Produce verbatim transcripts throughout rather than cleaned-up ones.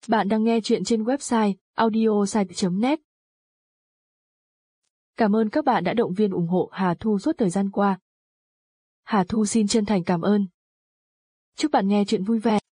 Bạn đang nghe chuyện trên website audiosite chấm net. Cảm ơn các bạn đã động viên ủng hộ Hà Thu suốt thời gian qua. Hà Thu xin chân thành cảm ơn. Chúc bạn nghe chuyện vui vẻ.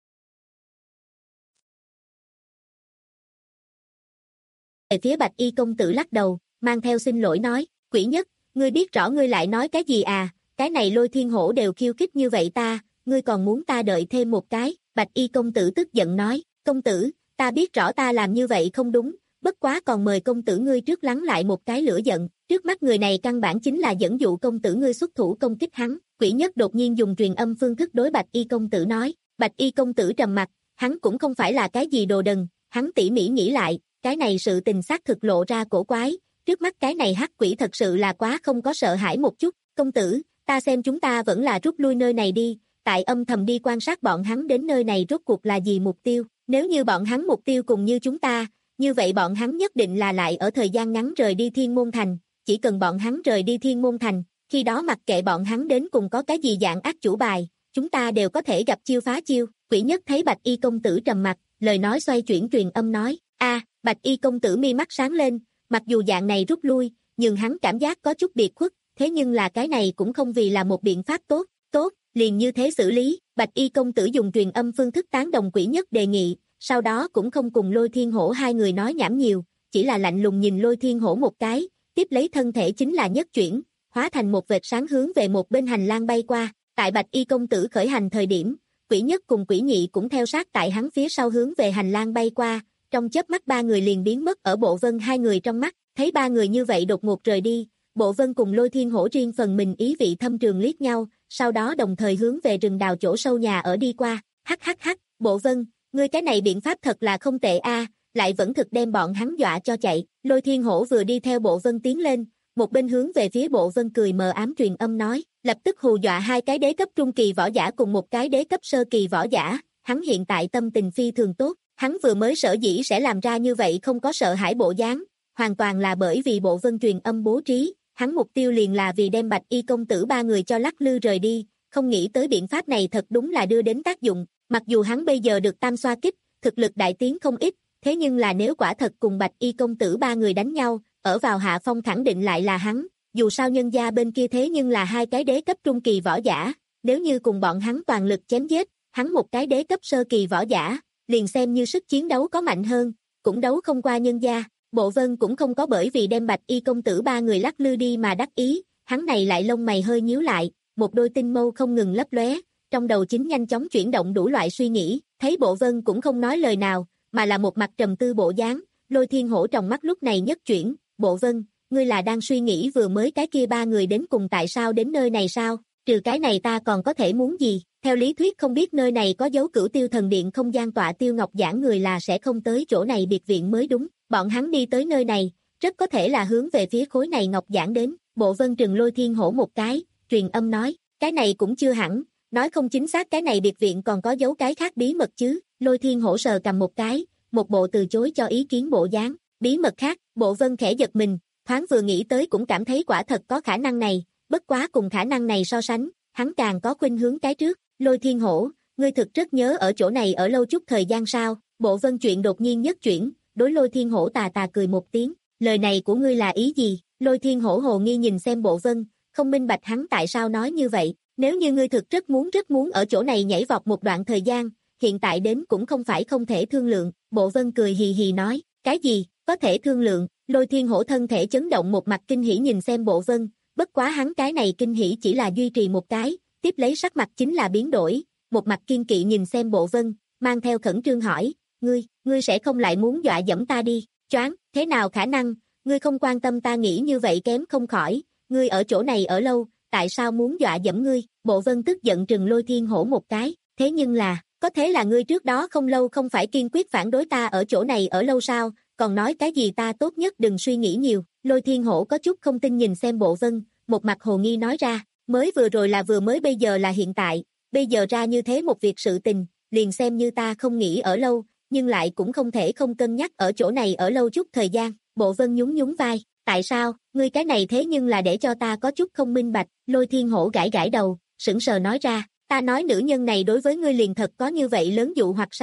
Về phía Bạch Y công tử lắc đầu, mang theo xin lỗi nói, Quỷ Nhất, ngươi biết rõ ngươi lại nói cái gì à, cái này Lôi Thiên Hổ đều khiêu khích như vậy ta, ngươi còn muốn ta đợi thêm một cái. Bạch Y công tử tức giận nói, công tử, ta biết rõ ta làm như vậy không đúng, bất quá còn mời công tử ngươi trước lắng lại một cái lửa giận, trước mắt người này căn bản chính là dẫn dụ công tử ngươi xuất thủ công kích hắn. Quỷ Nhất đột nhiên dùng truyền âm phương thức đối Bạch Y công tử nói. Bạch Y công tử trầm mặt, hắn cũng không phải là cái gì đồ đần, hắn tỉ mỉ nghĩ lại, cái này sự tình xác thực lộ ra cổ quái, trước mắt cái này hắc quỷ thật sự là quá không có sợ hãi một chút. Công tử, ta xem chúng ta vẫn là rút lui nơi này đi, tại âm thầm đi quan sát bọn hắn đến nơi này rốt cuộc là gì mục tiêu, nếu như bọn hắn mục tiêu cùng như chúng ta, như vậy bọn hắn nhất định là lại ở thời gian ngắn rời đi Thiên Môn Thành, chỉ cần bọn hắn rời đi Thiên Môn Thành, khi đó mặc kệ bọn hắn đến cùng có cái gì dạng ác chủ bài, chúng ta đều có thể gặp chiêu phá chiêu. Quỷ Nhất thấy Bạch Y công tử trầm mặt, lời nói xoay chuyển truyền âm nói, a, Bạch Y công tử mi mắt sáng lên, mặc dù dạng này rút lui, nhưng hắn cảm giác có chút biệt khuất, thế nhưng là cái này cũng không vì là một biện pháp tốt, tốt, liền như thế xử lý. Bạch Y công tử dùng truyền âm phương thức tán đồng Quỷ Nhất đề nghị, sau đó cũng không cùng Lôi Thiên Hổ hai người nói nhảm nhiều, chỉ là lạnh lùng nhìn Lôi Thiên Hổ một cái, tiếp lấy thân thể chính là nhất chuyển, hóa thành một vệt sáng hướng về một bên hành lang bay qua. Tại Bạch Y công tử khởi hành thời điểm, Quỷ Nhất cùng Quỷ Nhị cũng theo sát tại hắn phía sau hướng về hành lang bay qua, trong chớp mắt ba người liền biến mất ở Bộ Vân hai người trong mắt. Thấy ba người như vậy đột ngột rời đi, Bộ Vân cùng Lôi Thiên Hổ riêng phần mình ý vị thâm trường liếc nhau, sau đó đồng thời hướng về rừng đào chỗ sâu nhà ở đi qua. Hắc hắc hắc, Bộ Vân, ngươi cái này biện pháp thật là không tệ a, lại vẫn thực đem bọn hắn dọa cho chạy. Lôi Thiên Hổ vừa đi theo Bộ Vân tiến lên, một bên hướng về phía Bộ Vân cười mờ ám truyền âm nói, lập tức hù dọa hai cái đế cấp trung kỳ võ giả cùng một cái đế cấp sơ kỳ võ giả. Hắn hiện tại tâm tình phi thường tốt, hắn vừa mới sở dĩ sẽ làm ra như vậy không có sợ hãi bộ dáng, hoàn toàn là bởi vì Bộ Vân truyền âm bố trí, hắn mục tiêu liền là vì đem Bạch Y công tử ba người cho lắc lư rời đi, không nghĩ tới biện pháp này thật đúng là đưa đến tác dụng. Mặc dù hắn bây giờ được tam xoa kích, thực lực đại tiến không ít, thế nhưng là nếu quả thật cùng Bạch Y công tử ba người đánh nhau, ở vào hạ phong khẳng định lại là hắn, dù sao nhân gia bên kia thế nhưng là hai cái đế cấp trung kỳ võ giả, nếu như cùng bọn hắn toàn lực chém giết, hắn một cái đế cấp sơ kỳ võ giả, liền xem như sức chiến đấu có mạnh hơn, cũng đấu không qua nhân gia. Bộ Vân cũng không có bởi vì đem Bạch Y công tử ba người lắc lư đi mà đắc ý, hắn này lại lông mày hơi nhíu lại, một đôi tinh mâu không ngừng lấp lóe, trong đầu chính nhanh chóng chuyển động đủ loại suy nghĩ. Thấy Bộ Vân cũng không nói lời nào, mà là một mặt trầm tư bộ dáng, Lôi Thiên Hổ trong mắt lúc này nhất chuyển, Bộ Vân, ngươi là đang suy nghĩ vừa mới cái kia ba người đến cùng tại sao đến nơi này sao, trừ cái này ta còn có thể muốn gì, theo lý thuyết không biết nơi này có dấu Cửu Tiêu thần điện không gian tọa Tiêu Ngọc Giảng người là sẽ không tới chỗ này biệt viện mới đúng, bọn hắn đi tới nơi này, rất có thể là hướng về phía khối này Ngọc Giảng đến. Bộ Vân trừng Lôi Thiên Hổ một cái, truyền âm nói, cái này cũng chưa hẳn, nói không chính xác cái này biệt viện còn có dấu cái khác bí mật chứ. Lôi Thiên Hổ sờ cầm một cái, một bộ từ chối cho ý kiến bộ dáng, bí mật khác. Bộ Vân khẽ giật mình, thoáng vừa nghĩ tới cũng cảm thấy quả thật có khả năng này, bất quá cùng khả năng này so sánh, hắn càng có khuynh hướng cái trước. Lôi Thiên Hổ, ngươi thực rất nhớ ở chỗ này ở lâu chút thời gian sao? Bộ Vân chuyện đột nhiên nhất chuyển, đối Lôi Thiên Hổ tà tà cười một tiếng, lời này của ngươi là ý gì? Lôi Thiên Hổ hồ nghi nhìn xem Bộ Vân, không minh bạch hắn tại sao nói như vậy, nếu như ngươi thực rất muốn rất muốn ở chỗ này nhảy vọt một đoạn thời gian, hiện tại đến cũng không phải không thể thương lượng. Bộ Vân cười hì hì nói, cái gì, có thể thương lượng? Lôi Thiên Hổ thân thể chấn động, một mặt kinh hỉ nhìn xem Bộ Vân, bất quá hắn cái này kinh hỉ chỉ là duy trì một cái, tiếp lấy sắc mặt chính là biến đổi, một mặt kiên kỵ nhìn xem Bộ Vân, mang theo khẩn trương hỏi, ngươi, ngươi sẽ không lại muốn dọa dẫm ta đi? Choáng, thế nào khả năng, ngươi không quan tâm ta nghĩ như vậy kém không khỏi, ngươi ở chỗ này ở lâu, tại sao muốn dọa dẫm ngươi? Bộ Vân tức giận trừng Lôi Thiên Hổ một cái, thế nhưng là, có thế là ngươi trước đó không lâu không phải kiên quyết phản đối ta ở chỗ này ở lâu sao, còn nói cái gì ta tốt nhất đừng suy nghĩ nhiều. Lôi Thiên Hổ có chút không tin nhìn xem Bộ Vân, một mặt hồ nghi nói ra, mới vừa rồi là vừa mới, bây giờ là hiện tại, bây giờ ra như thế một việc sự tình, liền xem như ta không nghĩ ở lâu, nhưng lại cũng không thể không cân nhắc ở chỗ này ở lâu chút thời gian. Bộ Vân nhún nhún vai, tại sao, ngươi cái này thế nhưng là để cho ta có chút không minh bạch. Lôi Thiên Hổ gãi gãi đầu, sững sờ nói ra, ta nói nữ nhân này đối với ngươi liền thật có như vậy lớn dụ hoặc sao,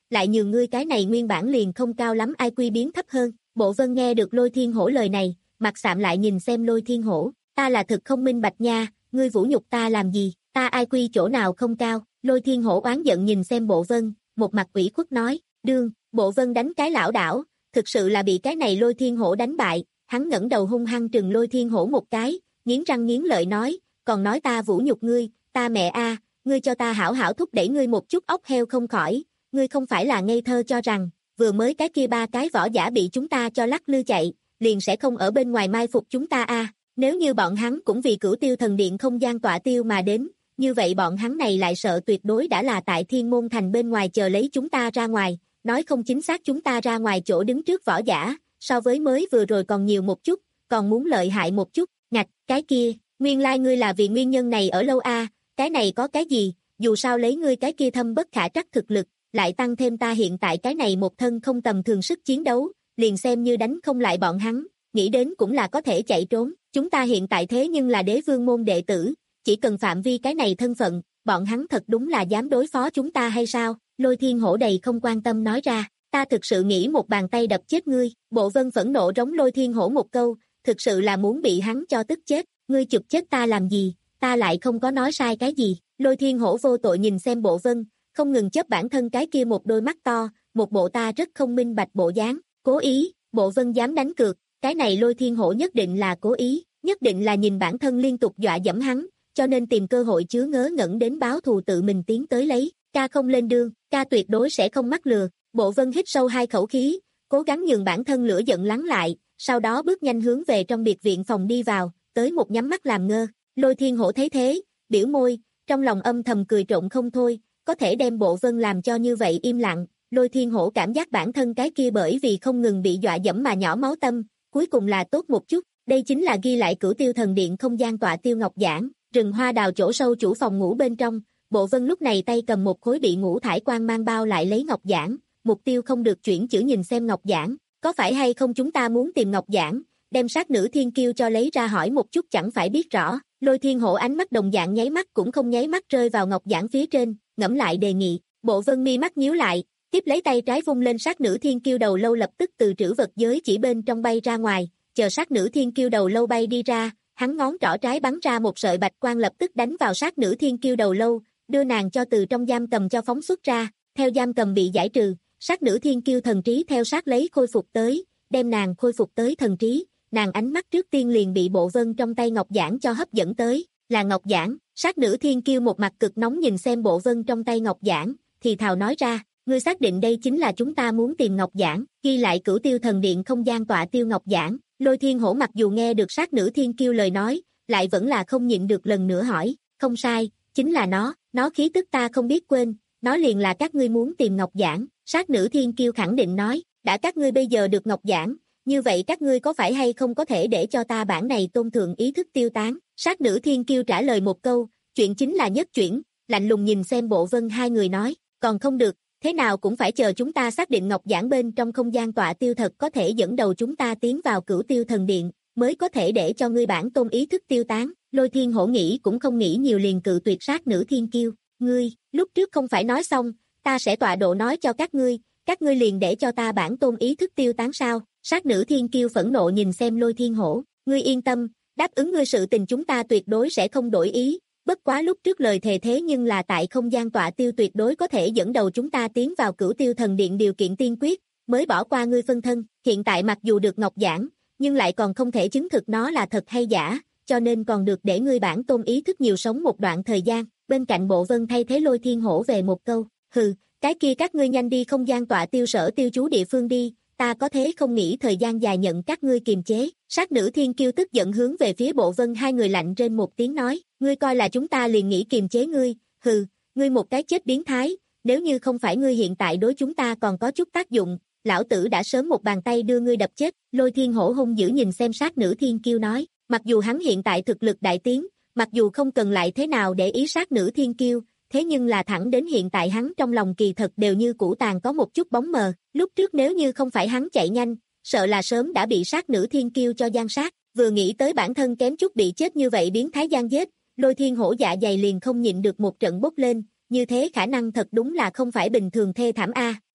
lại nhường ngươi cái này nguyên bản liền không cao lắm i kiu biến thấp hơn. Bộ Vân nghe được Lôi Thiên Hổ lời này, mặt sạm lại nhìn xem Lôi Thiên Hổ, ta là thực không minh bạch nha, ngươi vũ nhục ta làm gì, ta i kiu chỗ nào không cao. Lôi Thiên Hổ oán giận nhìn xem Bộ Vân, một mặt ủy khuất nói, đương, Bộ Vân đánh cái lảo đảo, thực sự là bị cái này Lôi Thiên Hổ đánh bại, hắn ngẩng đầu hung hăng trừng Lôi Thiên Hổ một cái, nghiến răng nghiến lợi nói, còn nói ta vũ nhục ngươi, ta mẹ a, ngươi cho ta hảo hảo thúc đẩy ngươi một chút ốc heo không khỏi, ngươi không phải là ngây thơ cho rằng, vừa mới cái kia ba cái võ giả bị chúng ta cho lắc lư chạy, liền sẽ không ở bên ngoài mai phục chúng ta a, nếu như bọn hắn cũng vì Cửu Tiêu Thần Điện không gian tọa tiêu mà đến, như vậy bọn hắn này lại sợ tuyệt đối đã là tại Thiên Môn Thành bên ngoài chờ lấy chúng ta ra ngoài, nói không chính xác chúng ta ra ngoài chỗ đứng trước võ giả, so với mới vừa rồi còn nhiều một chút, còn muốn lợi hại một chút, ngạch, cái kia, nguyên lai like ngươi là vì nguyên nhân này ở lâu a, cái này có cái gì, dù sao lấy ngươi cái kia thâm bất khả trắc thực lực, lại tăng thêm ta hiện tại cái này một thân không tầm thường sức chiến đấu, liền xem như đánh không lại bọn hắn, nghĩ đến cũng là có thể chạy trốn, chúng ta hiện tại thế nhưng là đế vương môn đệ tử, chỉ cần phạm vi cái này thân phận, bọn hắn thật đúng là dám đối phó chúng ta hay sao? Lôi Thiên Hổ đầy không quan tâm nói ra, ta thực sự nghĩ một bàn tay đập chết ngươi. Bộ Vân phẫn nộ rống Lôi Thiên Hổ một câu, thực sự là muốn bị hắn cho tức chết, ngươi chụp chết ta làm gì, ta lại không có nói sai cái gì. Lôi Thiên Hổ vô tội nhìn xem Bộ Vân, không ngừng chớp bản thân cái kia một đôi mắt to, một bộ ta rất không minh bạch bộ dáng, cố ý, Bộ Vân dám đánh cược, cái này Lôi Thiên Hổ nhất định là cố ý, nhất định là nhìn bản thân liên tục dọa dẫm hắn, cho nên tìm cơ hội chứa ngớ ngẩn đến báo thù tự mình tiến tới lấy, ca không lên đường, ca tuyệt đối sẽ không mắc lừa. Bộ Vân hít sâu hai khẩu khí, cố gắng nhường bản thân lửa giận lắng lại, sau đó bước nhanh hướng về trong biệt viện phòng đi vào, tới một nhắm mắt làm ngơ. Lôi Thiên Hổ thấy thế, biểu môi, trong lòng âm thầm cười trộn không thôi, có thể đem Bộ Vân làm cho như vậy im lặng. Lôi Thiên Hổ cảm giác bản thân cái kia bởi vì không ngừng bị dọa dẫm mà nhỏ máu tâm, cuối cùng là tốt một chút. Đây chính là ghi lại Cửu Tiêu Thần Điện không gian tọa tiêu ngọc giản, rừng hoa đào chỗ sâu chủ phòng ngủ bên trong. Bộ Vân lúc này tay cầm một khối bị ngũ thải quang mang bao lại lấy ngọc giản, mục tiêu không được chuyển chữ nhìn xem ngọc giản, có phải hay không chúng ta muốn tìm ngọc giản, đem sát nữ thiên kiêu cho lấy ra hỏi một chút chẳng phải biết rõ. Lôi Thiên Hổ ánh mắt đồng dạng nháy mắt cũng không nháy mắt rơi vào ngọc giản phía trên, ngẫm lại đề nghị. Bộ Vân mi mắt nhíu lại, tiếp lấy tay trái vung lên sát nữ thiên kiêu đầu lâu lập tức từ trữ vật giới chỉ bên trong bay ra ngoài, chờ sát nữ thiên kiêu đầu lâu bay đi ra, hắn ngón trỏ trái bắn ra một sợi bạch quang lập tức đánh vào sát nữ thiên kiêu đầu lâu, đưa nàng cho từ trong giam cầm cho phóng xuất ra, theo giam cầm bị giải trừ, sát nữ thiên kiêu thần trí theo sát lấy khôi phục tới, đem nàng khôi phục tới thần trí, nàng ánh mắt trước tiên liền bị Bộ Vân trong tay ngọc giản cho hấp dẫn tới, là ngọc giản. Sát nữ thiên kiêu một mặt cực nóng nhìn xem Bộ Vân trong tay ngọc giản, thì thào nói ra, ngươi xác định đây chính là chúng ta muốn tìm ngọc giản, ghi lại Cửu Tiêu Thần Điện không gian tọa tiêu ngọc giản. Lôi Thiên Hổ mặc dù nghe được sát nữ thiên kiêu lời nói, lại vẫn là không nhịn được lần nữa hỏi, không sai, chính là nó, nó khí tức ta không biết quên, nó liền là các ngươi muốn tìm ngọc giản. Sát nữ thiên kiêu khẳng định nói, đã các ngươi bây giờ được ngọc giản, như vậy các ngươi có phải hay không có thể để cho ta bản này tôn thượng ý thức tiêu tán. Sát nữ thiên kiêu trả lời một câu, chuyện chính là nhất chuyển, lạnh lùng nhìn xem Bộ Vân hai người nói, còn không được, thế nào cũng phải chờ chúng ta xác định ngọc giản bên trong không gian tọa tiêu thật có thể dẫn đầu chúng ta tiến vào Cửu Tiêu Thần Điện, mới có thể để cho ngươi bản tôn ý thức tiêu tán. Lôi Thiên Hổ nghĩ cũng không nghĩ nhiều liền cự tuyệt sát nữ thiên kiêu, ngươi, lúc trước không phải nói xong, ta sẽ tọa độ nói cho các ngươi, các ngươi liền để cho ta bản tôn ý thức tiêu tán sao? Sát nữ thiên kiêu phẫn nộ nhìn xem Lôi Thiên Hổ, ngươi yên tâm, đáp ứng ngươi sự tình chúng ta tuyệt đối sẽ không đổi ý, bất quá lúc trước lời thề thế nhưng là tại không gian tọa tiêu tuyệt đối có thể dẫn đầu chúng ta tiến vào Cửu Tiêu Thần Điện điều kiện tiên quyết, mới bỏ qua ngươi phân thân, hiện tại mặc dù được ngọc giản, nhưng lại còn không thể chứng thực nó là thật hay giả, cho nên còn được để ngươi bản tôn ý thức nhiều sống một đoạn thời gian. Bên cạnh Bộ Vân thay thế Lôi Thiên Hổ về một câu, hừ, cái kia các ngươi nhanh đi không gian tọa tiêu sở tiêu chú địa phương đi, ta có thế không nghĩ thời gian dài nhận các ngươi kiềm chế. Sát nữ thiên kiêu tức giận hướng về phía Bộ Vân hai người lạnh trên một tiếng nói, ngươi coi là chúng ta liền nghĩ kiềm chế ngươi, hừ, ngươi một cái chết biến thái, nếu như không phải ngươi hiện tại đối chúng ta còn có chút tác dụng, lão tử đã sớm một bàn tay đưa ngươi đập chết. Lôi Thiên Hổ hung dữ nhìn xem sát nữ thiên kiêu nói, mặc dù hắn hiện tại thực lực đại tiến, mặc dù không cần lại thế nào để ý sát nữ thiên kiêu, thế nhưng là thẳng đến hiện tại hắn trong lòng kỳ thật đều như củ tàn có một chút bóng mờ, lúc trước nếu như không phải hắn chạy nhanh, sợ là sớm đã bị sát nữ thiên kiêu cho gian sát, vừa nghĩ tới bản thân kém chút bị chết như vậy biến thái gian giết, Lôi Thiên Hổ dạ dày liền không nhịn được một trận bốc lên, như thế khả năng thật đúng là không phải bình thường thê thảm a.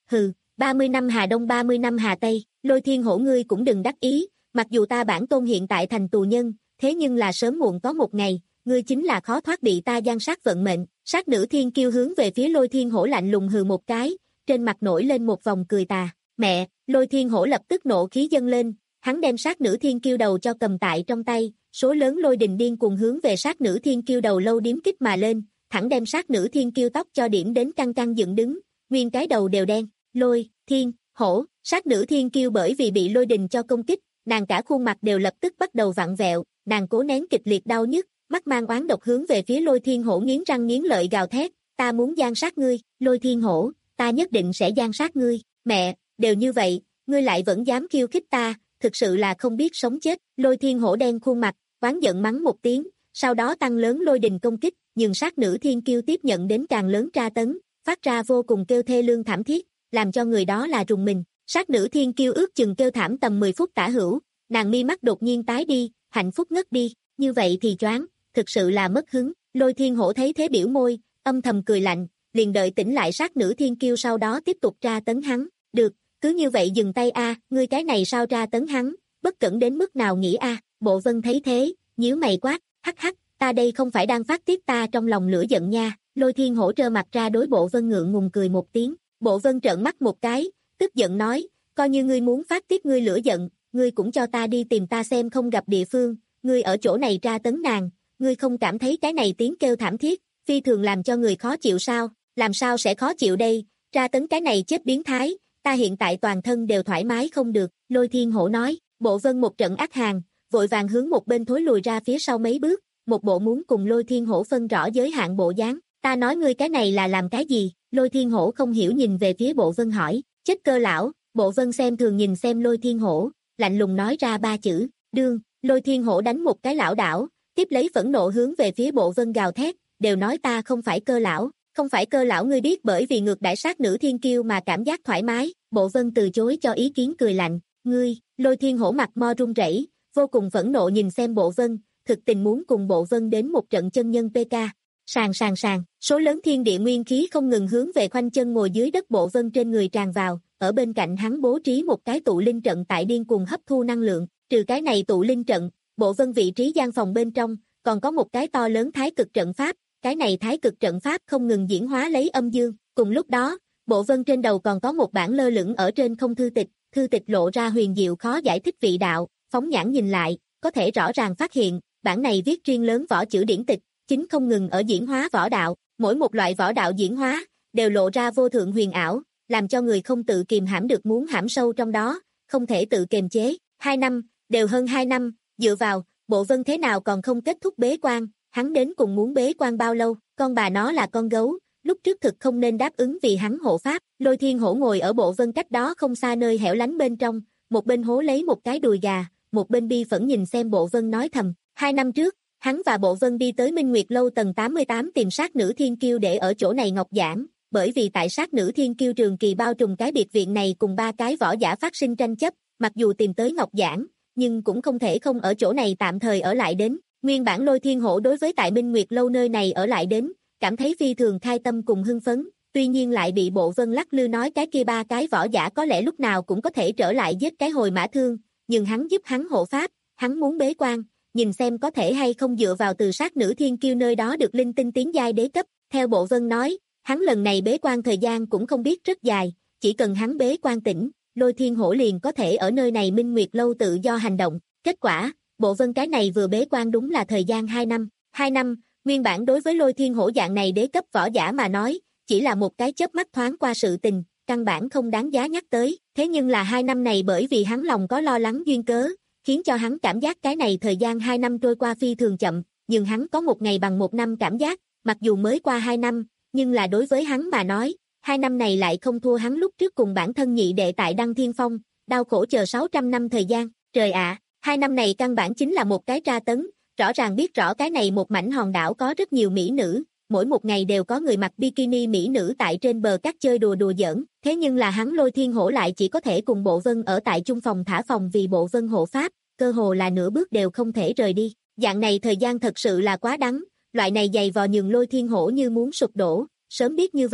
hừ, ba mươi năm Hà Đông ba mươi năm Hà Tây, Lôi Thiên Hổ ngươi cũng đừng đắc ý, mặc dù ta bản tôn hiện tại thành tù nhân, thế nhưng là sớm muộn có một ngày, ngươi chính là khó thoát bị ta giăng sát vận mệnh. Sát nữ thiên kiêu hướng về phía Lôi Thiên Hổ lạnh lùng hừ một cái, trên mặt nổi lên một vòng cười tà. Mẹ, Lôi Thiên Hổ lập tức nộ khí dâng lên, hắn đem sát nữ thiên kiêu đầu cho cầm tại trong tay, số lớn lôi đình điên cuồng hướng về sát nữ thiên kiêu đầu lâu điếm kích mà lên, thẳng đem sát nữ thiên kiêu tóc cho điểm đến căng căng dựng đứng, nguyên cái đầu đều đen. Lôi Thiên Hổ, sát nữ thiên kiêu bởi vì bị lôi đình cho công kích, nàng cả khuôn mặt đều lập tức bắt đầu vặn vẹo, nàng cố nén kịch liệt đau nhức, mắt mang oán độc hướng về phía Lôi Thiên Hổ nghiến răng nghiến lợi gào thét, ta muốn gian sát ngươi, Lôi Thiên Hổ, ta nhất định sẽ gian sát ngươi. Mẹ, đều như vậy, ngươi lại vẫn dám khiêu khích ta, thực sự là không biết sống chết. Lôi Thiên Hổ đen khuôn mặt, oán giận mắng một tiếng, sau đó tăng lớn lôi đình công kích, nhưng sát nữ thiên kiêu tiếp nhận đến càng lớn tra tấn, phát ra vô cùng kêu thê lương thảm thiết, làm cho người đó là rùng mình. Sát nữ thiên kiêu ước chừng kêu thảm tầm mười phút tả hữu, nàng mi mắt đột nhiên tái đi, hạnh phúc ngất đi, như vậy thì choáng, thực sự là mất hứng. Lôi Thiên Hổ thấy thế biểu môi, âm thầm cười lạnh, liền đợi tỉnh lại sát nữ thiên kiêu sau đó tiếp tục tra tấn hắn. Được, cứ như vậy dừng tay a, ngươi cái này sao tra tấn hắn, bất cẩn đến mức nào nghĩ a. Bộ Vân thấy thế, nhíu mày quát, hắc hắc, ta đây không phải đang phát tiết ta trong lòng lửa giận nha. Lôi Thiên Hổ trơ mặt ra đối Bộ Vân ngượng ngùng cười một tiếng. Bộ Vân trợn mắt một cái, tức giận nói, coi như ngươi muốn phát tiết ngươi lửa giận, ngươi cũng cho ta đi tìm ta xem không gặp địa phương, ngươi ở chỗ này tra tấn nàng, ngươi không cảm thấy cái này tiếng kêu thảm thiết, phi thường làm cho người khó chịu sao? Làm sao sẽ khó chịu đây, tra tấn cái này chết biến thái, ta hiện tại toàn thân đều thoải mái không được. Lôi Thiên Hổ nói. Bộ Vân một trận ác hàn, vội vàng hướng một bên thối lùi ra phía sau mấy bước, một bộ muốn cùng Lôi Thiên Hổ phân rõ giới hạn bộ dáng. Ta nói ngươi cái này là làm cái gì? Lôi Thiên Hổ không hiểu nhìn về phía Bộ Vân hỏi. Chết cơ lão. Bộ Vân xem thường nhìn xem Lôi Thiên Hổ, lạnh lùng nói ra ba chữ, đương. Lôi Thiên Hổ đánh một cái lão đảo, tiếp lấy phẫn nộ hướng về phía Bộ Vân gào thét, đều nói ta không phải cơ lão, không phải cơ lão ngươi biết bởi vì ngược đãi sát nữ thiên kiêu mà cảm giác thoải mái. Bộ Vân từ chối cho ý kiến cười lạnh, ngươi. Lôi Thiên Hổ mặt mo run rẩy, vô cùng phẫn nộ nhìn xem Bộ Vân, thực tình muốn cùng Bộ Vân đến một trận chân nhân pê ca. Sàn sàn sàn, số lớn thiên địa nguyên khí không ngừng hướng về khoanh chân ngồi dưới đất Bộ Vân trên người tràn vào, ở bên cạnh hắn bố trí một cái tụ linh trận tại điên cuồng hấp thu năng lượng, trừ cái này tụ linh trận, Bộ Vân vị trí gian phòng bên trong, còn có một cái to lớn thái cực trận pháp, cái này thái cực trận pháp không ngừng diễn hóa lấy âm dương, cùng lúc đó, Bộ Vân trên đầu còn có một bản lơ lửng ở trên không thư tịch, thư tịch lộ ra huyền diệu khó giải thích vị đạo, phóng nhãn nhìn lại, có thể rõ ràng phát hiện, bản này viết riêng lớn võ chữ điển tịch, chính không ngừng ở diễn hóa võ đạo, mỗi một loại võ đạo diễn hóa, đều lộ ra vô thượng huyền ảo, làm cho người không tự kiềm hãm được muốn hãm sâu trong đó, không thể tự kiềm chế. Hai năm, đều hơn hai năm, dựa vào, Bộ Vân thế nào còn không kết thúc bế quan, hắn đến cùng muốn bế quan bao lâu, con bà nó là con gấu, lúc trước thực không nên đáp ứng vì hắn hộ pháp. Lôi Thiên Hổ ngồi ở Bộ Vân cách đó không xa nơi hẻo lánh bên trong, một bên hố lấy một cái đùi gà, một bên bi phẫn nhìn xem Bộ Vân nói thầm, hai năm trước, hắn và Bộ Vân đi tới Minh Nguyệt Lâu tầng tám mươi tám tìm sát nữ thiên kiêu để ở chỗ này ngọc giảng, bởi vì tại sát nữ thiên kiêu trường kỳ bao trùm cái biệt viện này cùng ba cái võ giả phát sinh tranh chấp, mặc dù tìm tới ngọc giảng, nhưng cũng không thể không ở chỗ này tạm thời ở lại đến. Nguyên bản Lôi Thiên Hổ đối với tại Minh Nguyệt Lâu nơi này ở lại đến, cảm thấy phi thường khai tâm cùng hưng phấn, tuy nhiên lại bị Bộ Vân lắc lư nói cái kia ba cái võ giả có lẽ lúc nào cũng có thể trở lại giết cái hồi mã thương, nhưng hắn giúp hắn hộ pháp, hắn muốn bế quan, nhìn xem có thể hay không dựa vào từ sát nữ thiên kiêu nơi đó được linh tinh tiến giai đế cấp. Theo Bộ Vân nói, hắn lần này bế quan thời gian cũng không biết rất dài, chỉ cần hắn bế quan tỉnh, Lôi Thiên Hổ liền có thể ở nơi này Minh Nguyệt Lâu tự do hành động. Kết quả, Bộ Vân cái này vừa bế quan đúng là thời gian hai năm. hai năm, nguyên bản đối với Lôi Thiên Hổ dạng này đế cấp võ giả mà nói, chỉ là một cái chớp mắt thoáng qua sự tình, căn bản không đáng giá nhắc tới. Thế nhưng là hai năm này bởi vì hắn lòng có lo lắng duyên cớ, khiến cho hắn cảm giác cái này thời gian hai năm trôi qua phi thường chậm, nhưng hắn có một ngày bằng một năm cảm giác, mặc dù mới qua hai năm, nhưng là đối với hắn mà nói, hai năm này lại không thua hắn lúc trước cùng bản thân nhị đệ tại Đăng Thiên Phong, đau khổ chờ sáu trăm năm thời gian. Trời ạ, hai năm này căn bản chính là một cái tra tấn, rõ ràng biết rõ cái này một mảnh hòn đảo có rất nhiều mỹ nữ, mỗi một ngày đều có người mặc bikini mỹ nữ tại trên bờ cát chơi đùa đùa giỡn, thế nhưng là hắn Lôi Thiên Hổ lại chỉ có thể cùng Bộ Vân ở tại chung phòng thả phòng vì Bộ Vân hộ pháp, cơ hồ là nửa bước đều không thể rời đi. Dạng này thời gian thật sự là quá đắng, loại này dày vò nhường Lôi Thiên Hổ như muốn sụp đổ, sớm biết như vậy,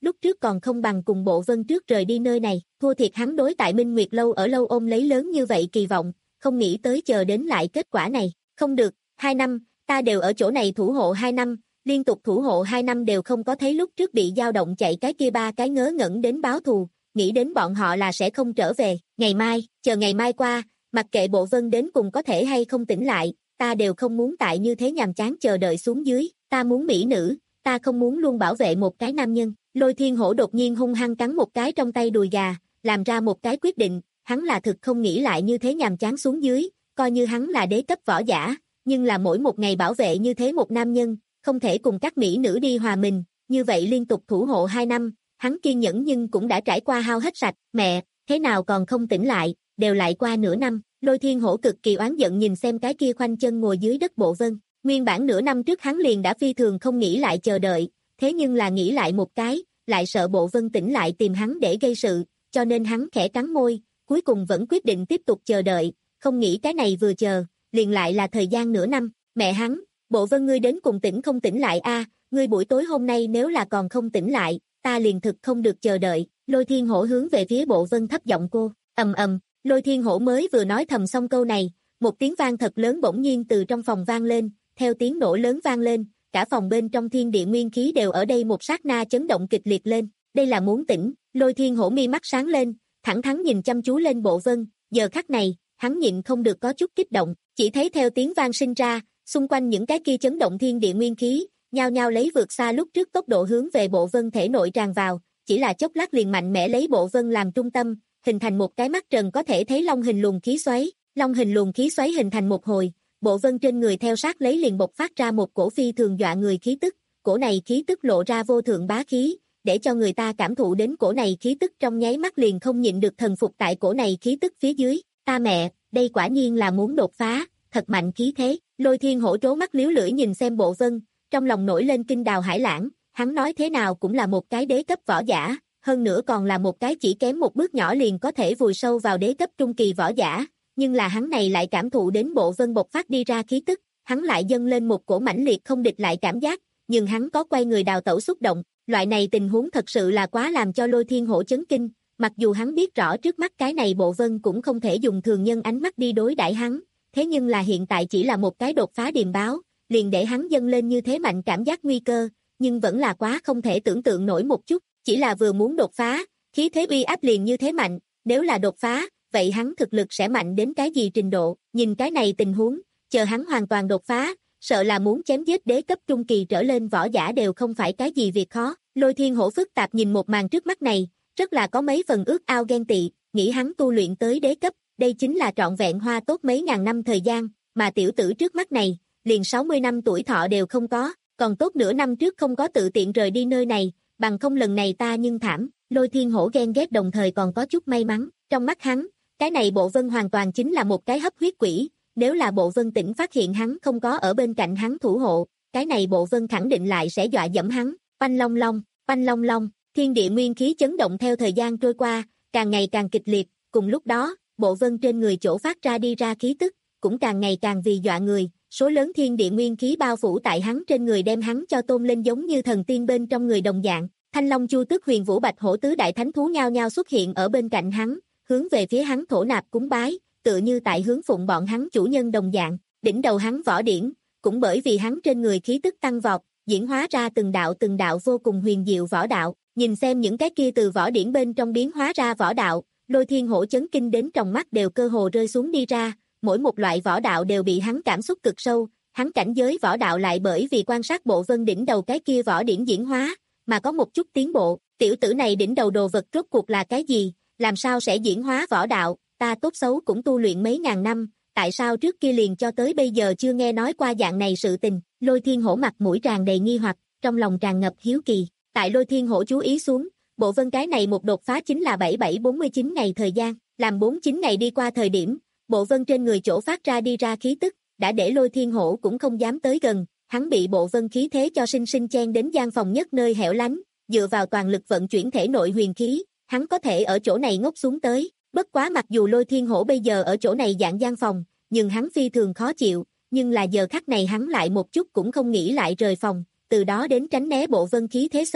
lúc trước còn không bằng cùng Bộ Vân trước rời đi nơi này, thua thiệt hắn đối tại Minh Nguyệt lâu ở lâu ôm lấy lớn như vậy kỳ vọng, không nghĩ tới chờ đến lại kết quả này, không được, hai năm, ta đều ở chỗ này thủ hộ hai năm, liên tục thủ hộ hai năm đều không có thấy lúc trước bị dao động chạy cái kia ba cái ngớ ngẩn đến báo thù, nghĩ đến bọn họ là sẽ không trở về, ngày mai, chờ ngày mai qua, mặc kệ Bộ Vân đến cùng có thể hay không tỉnh lại, ta đều không muốn tại như thế nhàm chán chờ đợi xuống dưới, ta muốn mỹ nữ, ta không muốn luôn bảo vệ một cái nam nhân. Lôi Thiên Hổ đột nhiên hung hăng cắn một cái trong tay đùi gà, làm ra một cái quyết định, hắn là thực không nghĩ lại như thế nhàm chán xuống dưới, coi như hắn là đế cấp võ giả, nhưng là mỗi một ngày bảo vệ như thế một nam nhân, không thể cùng các mỹ nữ đi hòa mình, như vậy liên tục thủ hộ hai năm, hắn kiên nhẫn nhưng cũng đã trải qua hao hết sạch, mẹ, thế nào còn không tỉnh lại, đều lại qua nửa năm, Lôi Thiên Hổ cực kỳ oán giận nhìn xem cái kia khoanh chân ngồi dưới đất Bộ Vân, nguyên bản nửa năm trước hắn liền đã phi thường không nghĩ lại chờ đợi, thế nhưng là nghĩ lại một cái, lại sợ Bộ Vân tỉnh lại tìm hắn để gây sự, cho nên hắn khẽ cắn môi, cuối cùng vẫn quyết định tiếp tục chờ đợi, không nghĩ cái này vừa chờ, liền lại là thời gian nửa năm, mẹ hắn, Bộ Vân ngươi đến cùng tỉnh không tỉnh lại a, ngươi buổi tối hôm nay nếu là còn không tỉnh lại, ta liền thực không được chờ đợi, Lôi Thiên Hổ hướng về phía Bộ Vân thấp giọng cô, ầm ầm, Lôi Thiên Hổ mới vừa nói thầm xong câu này, một tiếng vang thật lớn bỗng nhiên từ trong phòng vang lên, theo tiếng nổ lớn vang lên, cả phòng bên trong thiên địa nguyên khí đều ở đây một sát na chấn động kịch liệt lên, đây là muốn tỉnh, Lôi Thiên Hổ mi mắt sáng lên, thẳng thắn nhìn chăm chú lên Bộ Vân, giờ khắc này, hắn nhịn không được có chút kích động, chỉ thấy theo tiếng vang sinh ra, xung quanh những cái kia chấn động thiên địa nguyên khí, nhao nhao lấy vượt xa lúc trước tốc độ hướng về Bộ Vân thể nội tràn vào, chỉ là chốc lát liền mạnh mẽ lấy Bộ Vân làm trung tâm, hình thành một cái mắt trần có thể thấy long hình luồng khí xoáy, long hình luồng khí xoáy hình thành một hồi, Bộ Vân trên người theo sát lấy liền bộc phát ra một cổ phi thường dọa người khí tức, cổ này khí tức lộ ra vô thượng bá khí, để cho người ta cảm thụ đến cổ này khí tức trong nháy mắt liền không nhịn được thần phục tại cổ này khí tức phía dưới, ta mẹ, đây quả nhiên là muốn đột phá, thật mạnh khí thế, Lôi Thiên Hổ trố mắt liếu lưỡi nhìn xem Bộ Vân, trong lòng nổi lên kinh đào hải lãng, hắn nói thế nào cũng là một cái đế cấp võ giả, hơn nữa còn là một cái chỉ kém một bước nhỏ liền có thể vùi sâu vào đế cấp trung kỳ võ giả, nhưng là hắn này lại cảm thụ đến Bộ Vân bộc phát đi ra khí tức, hắn lại dâng lên một cổ mãnh liệt không địch lại cảm giác, nhưng hắn có quay người đào tẩu xúc động, loại này tình huống thật sự là quá làm cho Lôi Thiên Hổ chấn kinh, mặc dù hắn biết rõ trước mắt cái này Bộ Vân cũng không thể dùng thường nhân ánh mắt đi đối đãi hắn, thế nhưng là hiện tại chỉ là một cái đột phá điềm báo, liền để hắn dâng lên như thế mạnh cảm giác nguy cơ, nhưng vẫn là quá không thể tưởng tượng nổi một chút, chỉ là vừa muốn đột phá, khí thế uy áp liền như thế mạnh, nếu là đột phá, vậy hắn thực lực sẽ mạnh đến cái gì trình độ, nhìn cái này tình huống, chờ hắn hoàn toàn đột phá, sợ là muốn chém giết đế cấp trung kỳ trở lên võ giả đều không phải cái gì việc khó, Lôi Thiên Hổ phức tạp nhìn một màn trước mắt này, rất là có mấy phần ước ao ghen tị, nghĩ hắn tu luyện tới đế cấp, đây chính là trọn vẹn hoa tốt mấy ngàn năm thời gian, mà tiểu tử trước mắt này, liền sáu mươi năm tuổi thọ đều không có, còn tốt nửa năm trước không có tự tiện rời đi nơi này, bằng không lần này ta nhưng thảm, Lôi Thiên Hổ ghen ghét đồng thời còn có chút may mắn, trong mắt hắn, cái này Bộ Vân hoàn toàn chính là một cái hấp huyết quỷ, nếu là Bộ Vân tỉnh phát hiện hắn không có ở bên cạnh hắn thủ hộ, cái này Bộ Vân khẳng định lại sẽ dọa dẫm hắn, oanh long long, oanh long long, thiên địa nguyên khí chấn động theo thời gian trôi qua, càng ngày càng kịch liệt, cùng lúc đó, Bộ Vân trên người chỗ phát ra đi ra khí tức, cũng càng ngày càng vì dọa người, số lớn thiên địa nguyên khí bao phủ tại hắn trên người đem hắn cho tôn lên giống như thần tiên bên trong người đồng dạng, Thanh Long Chu Tước Huyền Vũ Bạch Hổ tứ đại thánh thú nhao nhao xuất hiện ở bên cạnh hắn, hướng về phía hắn thổ nạp cúng bái, tựa như tại hướng phụng bọn hắn chủ nhân đồng dạng, đỉnh đầu hắn võ điển, cũng bởi vì hắn trên người khí tức tăng vọt, diễn hóa ra từng đạo từng đạo vô cùng huyền diệu võ đạo, nhìn xem những cái kia từ võ điển bên trong biến hóa ra võ đạo, Lôi Thiên Hổ chấn kinh đến trong mắt đều cơ hồ rơi xuống đi ra, mỗi một loại võ đạo đều bị hắn cảm xúc cực sâu, hắn cảnh giới võ đạo lại bởi vì quan sát Bộ Vân đỉnh đầu cái kia võ điển diễn hóa, mà có một chút tiến bộ, tiểu tử này đỉnh đầu đồ vật rốt cuộc là cái gì, làm sao sẽ diễn hóa võ đạo, ta tốt xấu cũng tu luyện mấy ngàn năm, tại sao trước kia liền cho tới bây giờ chưa nghe nói qua dạng này sự tình, Lôi Thiên Hổ mặt mũi tràn đầy nghi hoặc, trong lòng tràn ngập hiếu kỳ, tại Lôi Thiên Hổ chú ý xuống, Bộ Vân cái này một đột phá chính là bảy bảy bốn mươi chín ngày thời gian, làm bốn mươi chín ngày đi qua thời điểm, Bộ Vân trên người chỗ phát ra đi ra khí tức, đã để Lôi Thiên Hổ cũng không dám tới gần, hắn bị Bộ Vân khí thế cho sinh sinh chen đến gian phòng nhất nơi hẻo lánh, dựa vào toàn lực vận chuyển thể nội huyền khí, hắn có thể ở chỗ này ngốc xuống tới, bất quá mặc dù Lôi Thiên Hổ bây giờ ở chỗ này dạng gian phòng, nhưng hắn phi thường khó chịu, nhưng là giờ khắc này hắn lại một chút cũng không nghĩ lại rời phòng, từ đó đến tránh né Bộ Vân khí thế xâm nhập,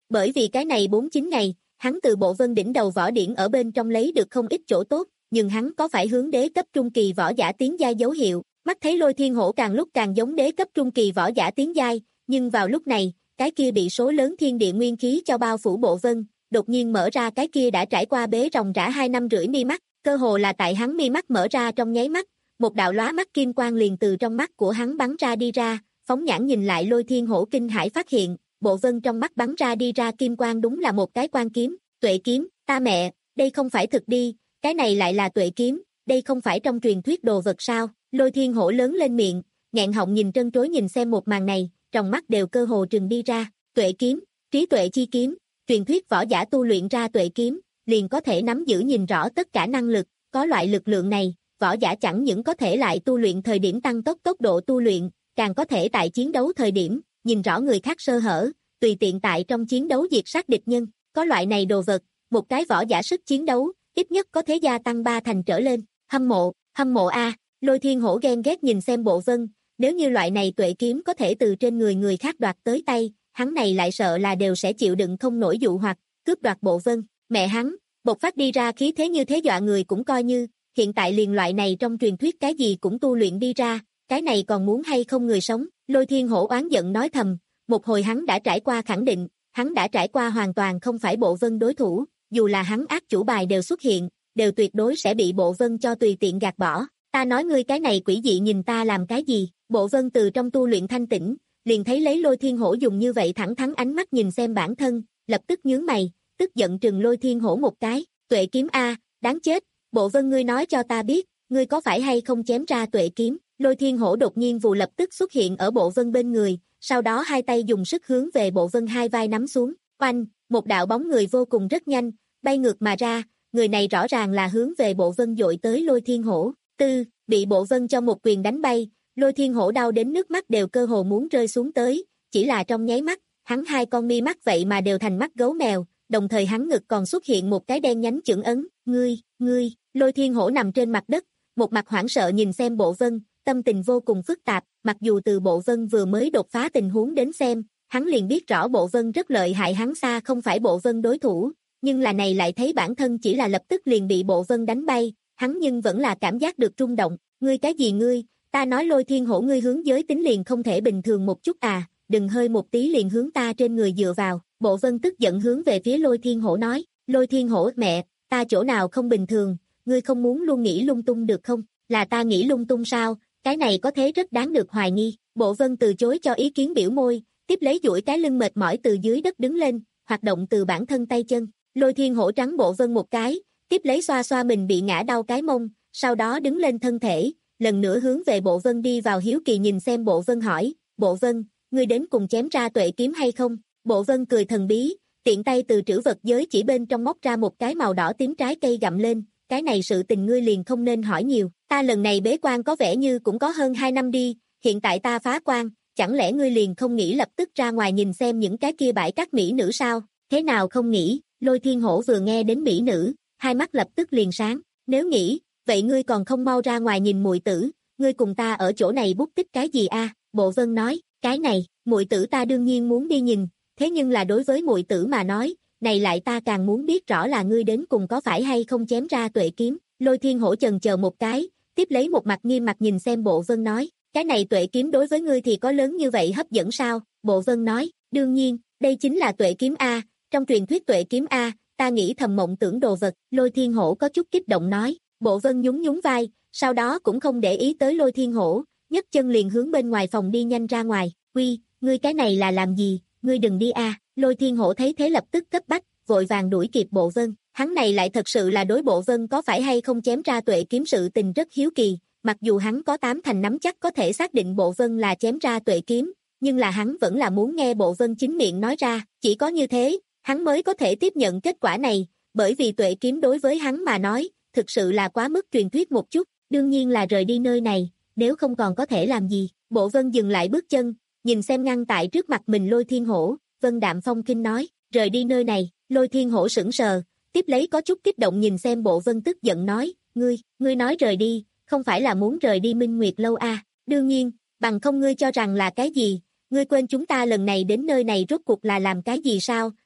Bởi vì cái này bốn chín ngày, hắn từ Bộ Vân đỉnh đầu võ điển ở bên trong lấy được không ít chỗ tốt, nhưng hắn có phải hướng đế cấp trung kỳ võ giả tiến giai dấu hiệu, mắt thấy Lôi Thiên Hổ càng lúc càng giống đế cấp trung kỳ võ giả tiến giai, nhưng vào lúc này, cái kia bị số lớn thiên địa nguyên khí cho bao phủ Bộ Vân, đột nhiên mở ra cái kia đã trải qua bế ròng rã hai năm rưỡi mi mắt, cơ hồ là tại hắn mi mắt mở ra trong nháy mắt, một đạo lóa mắt kim quang liền từ trong mắt của hắn bắn ra đi ra, phóng nhãn nhìn lại Lôi Thiên Hổ kinh hãi phát hiện, Bộ Vân trong mắt bắn ra đi ra kim quang đúng là một cái quan kiếm, Tuệ kiếm, ta mẹ, đây không phải thực đi, cái này lại là Tuệ kiếm, đây không phải trong truyền thuyết đồ vật sao? Lôi Thiên Hổ lớn lên miệng, nghẹn họng nhìn trân trối nhìn xem một màn này, trong mắt đều cơ hồ trừng đi ra, Tuệ kiếm, trí tuệ chi kiếm, truyền thuyết võ giả tu luyện ra Tuệ kiếm, liền có thể nắm giữ nhìn rõ tất cả năng lực, có loại lực lượng này, võ giả chẳng những có thể lại tu luyện thời điểm tăng tốc tốc độ tu luyện, càng có thể tại chiến đấu thời điểm, nhìn rõ người khác sơ hở, tùy tiện tại trong chiến đấu diệt sát địch nhân, có loại này đồ vật, một cái võ giả sức chiến đấu, ít nhất có thể gia tăng ba thành trở lên, hâm mộ, hâm mộ a. Lôi Thiên Hổ ghen ghét nhìn xem Bộ Vân, nếu như loại này tuệ kiếm có thể từ trên người người khác đoạt tới tay, hắn này lại sợ là đều sẽ chịu đựng không nổi dụ hoặc, cướp đoạt Bộ Vân, mẹ hắn, bộc phát đi ra khí thế như thế dọa người cũng coi như, hiện tại liền loại này trong truyền thuyết cái gì cũng tu luyện đi ra, cái này còn muốn hay không người sống, Lôi Thiên Hổ oán giận nói thầm, một hồi hắn đã trải qua khẳng định, hắn đã trải qua hoàn toàn không phải Bộ Vân đối thủ, dù là hắn ác chủ bài đều xuất hiện, đều tuyệt đối sẽ bị Bộ Vân cho tùy tiện gạt bỏ. Ta nói ngươi cái này quỷ dị nhìn ta làm cái gì? Bộ Vân từ trong tu luyện thanh tĩnh, liền thấy lấy Lôi Thiên Hổ dùng như vậy thẳng thắn ánh mắt nhìn xem bản thân, lập tức nhướng mày, tức giận trừng Lôi Thiên Hổ một cái, Tuệ kiếm a, đáng chết, Bộ Vân ngươi nói cho ta biết, ngươi có phải hay không chém ra Tuệ kiếm? Lôi Thiên Hổ đột nhiên vù lập tức xuất hiện ở Bộ Vân bên người, sau đó hai tay dùng sức hướng về Bộ Vân hai vai nắm xuống, oanh, một đạo bóng người vô cùng rất nhanh, bay ngược mà ra, người này rõ ràng là hướng về Bộ Vân dội tới Lôi Thiên Hổ, tư, bị Bộ Vân cho một quyền đánh bay, Lôi Thiên Hổ đau đến nước mắt đều cơ hồ muốn rơi xuống tới, chỉ là trong nháy mắt, hắn hai con mi mắt vậy mà đều thành mắt gấu mèo, đồng thời hắn ngực còn xuất hiện một cái đen nhánh chưởng ấn, ngươi, ngươi, Lôi Thiên Hổ nằm trên mặt đất, một mặt hoảng sợ nhìn xem Bộ Vân, tâm tình vô cùng phức tạp, mặc dù từ Bộ Vân vừa mới đột phá tình huống đến xem, hắn liền biết rõ Bộ Vân rất lợi hại hắn xa không phải Bộ Vân đối thủ, nhưng là này lại thấy bản thân chỉ là lập tức liền bị Bộ Vân đánh bay, hắn nhưng vẫn là cảm giác được rung động, ngươi cái gì ngươi, ta nói Lôi Thiên Hổ ngươi hướng giới tính liền không thể bình thường một chút à, đừng hơi một tí liền hướng ta trên người dựa vào, Bộ Vân tức giận hướng về phía Lôi Thiên Hổ nói, Lôi Thiên Hổ mẹ, ta chỗ nào không bình thường, ngươi không muốn luôn nghĩ lung tung được không, là ta nghĩ lung tung sao, cái này có thế rất đáng được hoài nghi, Bộ Vân từ chối cho ý kiến biểu môi, tiếp lấy duỗi cái lưng mệt mỏi từ dưới đất đứng lên, hoạt động từ bản thân tay chân, Lôi Thiên Hổ trắng Bộ Vân một cái, tiếp lấy xoa xoa mình bị ngã đau cái mông, sau đó đứng lên thân thể, lần nữa hướng về Bộ Vân đi vào hiếu kỳ nhìn xem Bộ Vân hỏi, Bộ Vân, ngươi đến cùng chém ra Tuệ kiếm hay không? Bộ Vân cười thần bí, tiện tay từ trữ vật giới chỉ bên trong móc ra một cái màu đỏ tím trái cây gặm lên, cái này sự tình ngươi liền không nên hỏi nhiều, ta lần này bế quan có vẻ như cũng có hơn hai năm đi, hiện tại ta phá quan, chẳng lẽ ngươi liền không nghĩ lập tức ra ngoài nhìn xem những cái kia bãi cát mỹ nữ sao? Thế nào không nghĩ? Lôi Thiên Hổ vừa nghe đến mỹ nữ, hai mắt lập tức liền sáng, nếu nghĩ, vậy ngươi còn không mau ra ngoài nhìn muội tử, ngươi cùng ta ở chỗ này bút tích cái gì a? Bộ Vân nói, cái này, muội tử ta đương nhiên muốn đi nhìn, thế nhưng là đối với muội tử mà nói, này lại ta càng muốn biết rõ là ngươi đến cùng có phải hay không chém ra Tuệ kiếm. Lôi Thiên Hổ chần chờ một cái, tiếp lấy một mặt nghiêm mặt nhìn xem Bộ Vân nói, cái này Tuệ kiếm đối với ngươi thì có lớn như vậy hấp dẫn sao? Bộ Vân nói, đương nhiên, đây chính là Tuệ kiếm a, trong truyền thuyết Tuệ kiếm a, ta nghĩ thầm mộng tưởng đồ vật. Lôi Thiên Hổ có chút kích động nói, Bộ Vân nhún nhún vai, sau đó cũng không để ý tới Lôi Thiên Hổ, nhấc chân liền hướng bên ngoài phòng đi nhanh ra ngoài, uy, ngươi cái này là làm gì, ngươi đừng đi a. Lôi Thiên Hổ thấy thế lập tức cấp bách, vội vàng đuổi kịp Bộ Vân, hắn này lại thật sự là đối Bộ Vân có phải hay không chém ra Tuệ kiếm sự tình rất hiếu kỳ, mặc dù hắn có tám thành nắm chắc có thể xác định Bộ Vân là chém ra Tuệ kiếm, nhưng là hắn vẫn là muốn nghe Bộ Vân chính miệng nói ra, chỉ có như thế, hắn mới có thể tiếp nhận kết quả này, bởi vì Tuệ kiếm đối với hắn mà nói, thực sự là quá mức truyền thuyết một chút, đương nhiên là rời đi nơi này, nếu không còn có thể làm gì. Bộ Vân dừng lại bước chân, nhìn xem ngăn tại trước mặt mình Lôi Thiên Hổ, Vân đạm phong kinh nói, rời đi nơi này. Lôi Thiên Hổ sững sờ, tiếp lấy có chút kích động nhìn xem Bộ Vân tức giận nói, ngươi, ngươi nói rời đi, không phải là muốn rời đi Minh Nguyệt lâu à, đương nhiên, bằng không ngươi cho rằng là cái gì, ngươi quên chúng ta lần này đến nơi này rốt cuộc là làm cái gì sao,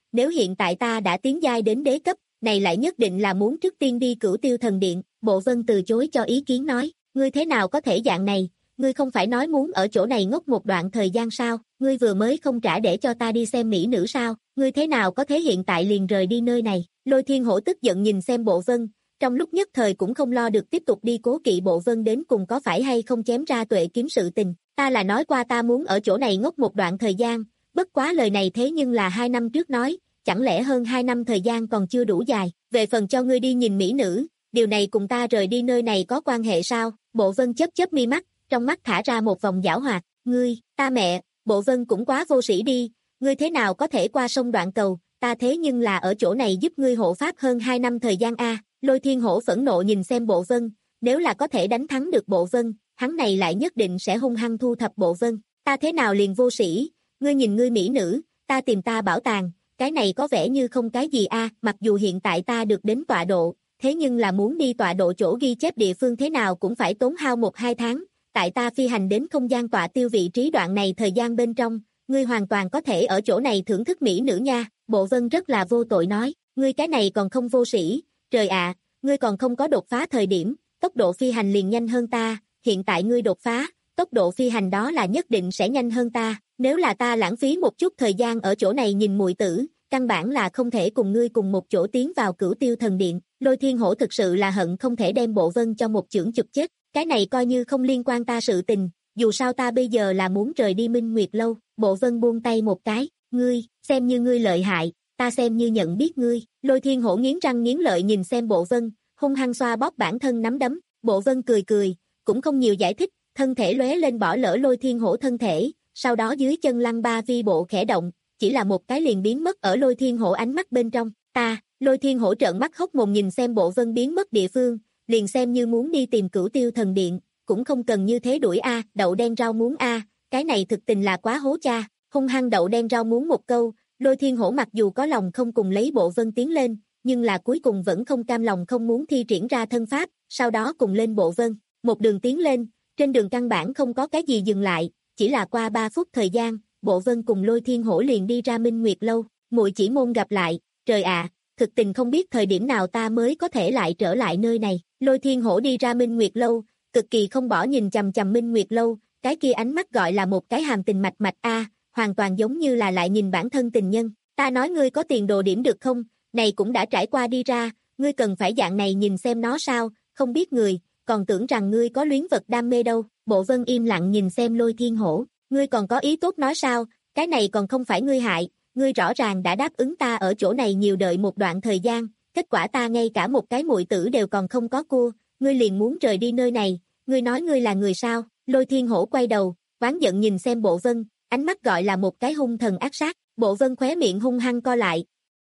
nếu hiện tại ta đã tiến giai đến đế cấp, này lại nhất định là muốn trước tiên đi Cửu Tiêu Thần Điện, Bộ Vân từ chối cho ý kiến nói, ngươi thế nào có thể dạng này, ngươi không phải nói muốn ở chỗ này ngốc một đoạn thời gian sao, ngươi vừa mới không trả để cho ta đi xem mỹ nữ sao, ngươi thế nào có thể hiện tại liền rời đi nơi này, Lôi Thiên Hổ tức giận nhìn xem Bộ Vân, trong lúc nhất thời cũng không lo được tiếp tục đi cố kỵ Bộ Vân đến cùng có phải hay không chém ra tuệ kiếm sự tình, ta là nói qua ta muốn ở chỗ này ngốc một đoạn thời gian, bất quá lời này thế nhưng là hai năm trước nói, chẳng lẽ hơn hai năm thời gian còn chưa đủ dài, về phần cho ngươi đi nhìn mỹ nữ, điều này cùng ta rời đi nơi này có quan hệ sao, Bộ Vân chớp chớp mi mắt, trong mắt thả ra một vòng giảo hoạt, ngươi, ta mẹ, Bộ Vân cũng quá vô sĩ đi, ngươi thế nào có thể qua sông đoạn cầu, ta thế nhưng là ở chỗ này giúp ngươi hộ pháp hơn hai năm thời gian a. Lôi Thiên Hổ phẫn nộ nhìn xem Bộ Vân, nếu là có thể đánh thắng được Bộ Vân, hắn này lại nhất định sẽ hung hăng thu thập Bộ Vân, ta thế nào liền vô sĩ, ngươi nhìn ngươi mỹ nữ, ta tìm ta bảo tàng, cái này có vẻ như không cái gì a, mặc dù hiện tại ta được đến tọa độ, thế nhưng là muốn đi tọa độ chỗ ghi chép địa phương thế nào cũng phải tốn hao một hai tháng, tại ta phi hành đến không gian tọa tiêu vị trí đoạn này thời gian bên trong, ngươi hoàn toàn có thể ở chỗ này thưởng thức mỹ nữ nha, Bộ Vân rất là vô tội nói, ngươi cái này còn không vô sĩ, trời ạ, ngươi còn không có đột phá thời điểm, tốc độ phi hành liền nhanh hơn ta, hiện tại ngươi đột phá, tốc độ phi hành đó là nhất định sẽ nhanh hơn ta, nếu là ta lãng phí một chút thời gian ở chỗ này nhìn muội tử, căn bản là không thể cùng ngươi cùng một chỗ tiến vào Cửu Tiêu Thần Điện, Lôi Thiên Hổ thực sự là hận không thể đem Bộ Vân cho một chưởng chụp chết, cái này coi như không liên quan ta sự tình, dù sao ta bây giờ là muốn rời đi Minh Nguyệt Lâu, Bộ Vân buông tay một cái, ngươi, xem như ngươi lợi hại, ta xem như nhận biết ngươi, Lôi Thiên Hổ nghiến răng nghiến lợi nhìn xem Bộ Vân, hung hăng xoa bóp bản thân nắm đấm, Bộ Vân cười cười, cũng không nhiều giải thích, thân thể lóe lên bỏ lỡ Lôi Thiên Hổ thân thể, sau đó dưới chân lăng ba vi bộ khẽ động, chỉ là một cái liền biến mất ở Lôi Thiên Hổ ánh mắt bên trong, ta, Lôi Thiên Hổ trợn mắt hốc mồm nhìn xem Bộ Vân biến mất địa phương, liền xem như muốn đi tìm Cửu Tiêu Thần Điện, cũng không cần như thế đuổi a, đậu đen rau muống a, cái này thực tình là quá hố cha, hung hăng đậu đen rau muống một câu, Lôi Thiên Hổ mặc dù có lòng không cùng lấy Bộ Vân tiến lên, nhưng là cuối cùng vẫn không cam lòng không muốn thi triển ra thân pháp, sau đó cùng lên Bộ Vân, một đường tiến lên, trên đường căn bản không có cái gì dừng lại, chỉ là qua ba phút thời gian, Bộ Vân cùng Lôi Thiên Hổ liền đi ra Minh Nguyệt Lâu, muội chỉ môn gặp lại, trời ạ, thực tình không biết thời điểm nào ta mới có thể lại trở lại nơi này, Lôi Thiên Hổ đi ra Minh Nguyệt Lâu, cực kỳ không bỏ nhìn chằm chằm Minh Nguyệt Lâu, cái kia ánh mắt gọi là một cái hàm tình mạch mạch a, hoàn toàn giống như là lại nhìn bản thân tình nhân, ta nói ngươi có tiền đồ điểm được không, này cũng đã trải qua đi ra, ngươi cần phải dạng này nhìn xem nó sao, không biết người, còn tưởng rằng ngươi có luyến vật đam mê đâu, Bộ Vân im lặng nhìn xem Lôi Thiên Hổ, ngươi còn có ý tốt nói sao, cái này còn không phải ngươi hại, ngươi rõ ràng đã đáp ứng ta ở chỗ này nhiều đợi một đoạn thời gian, kết quả ta ngay cả một cái muội tử đều còn không có cua, ngươi liền muốn rời đi nơi này, ngươi nói ngươi là người sao, Lôi Thiên Hổ quay đầu, oán giận nhìn xem Bộ Vân, ánh mắt gọi là một cái hung thần ác sát, Bộ Vân khóe miệng hung hăng co lại.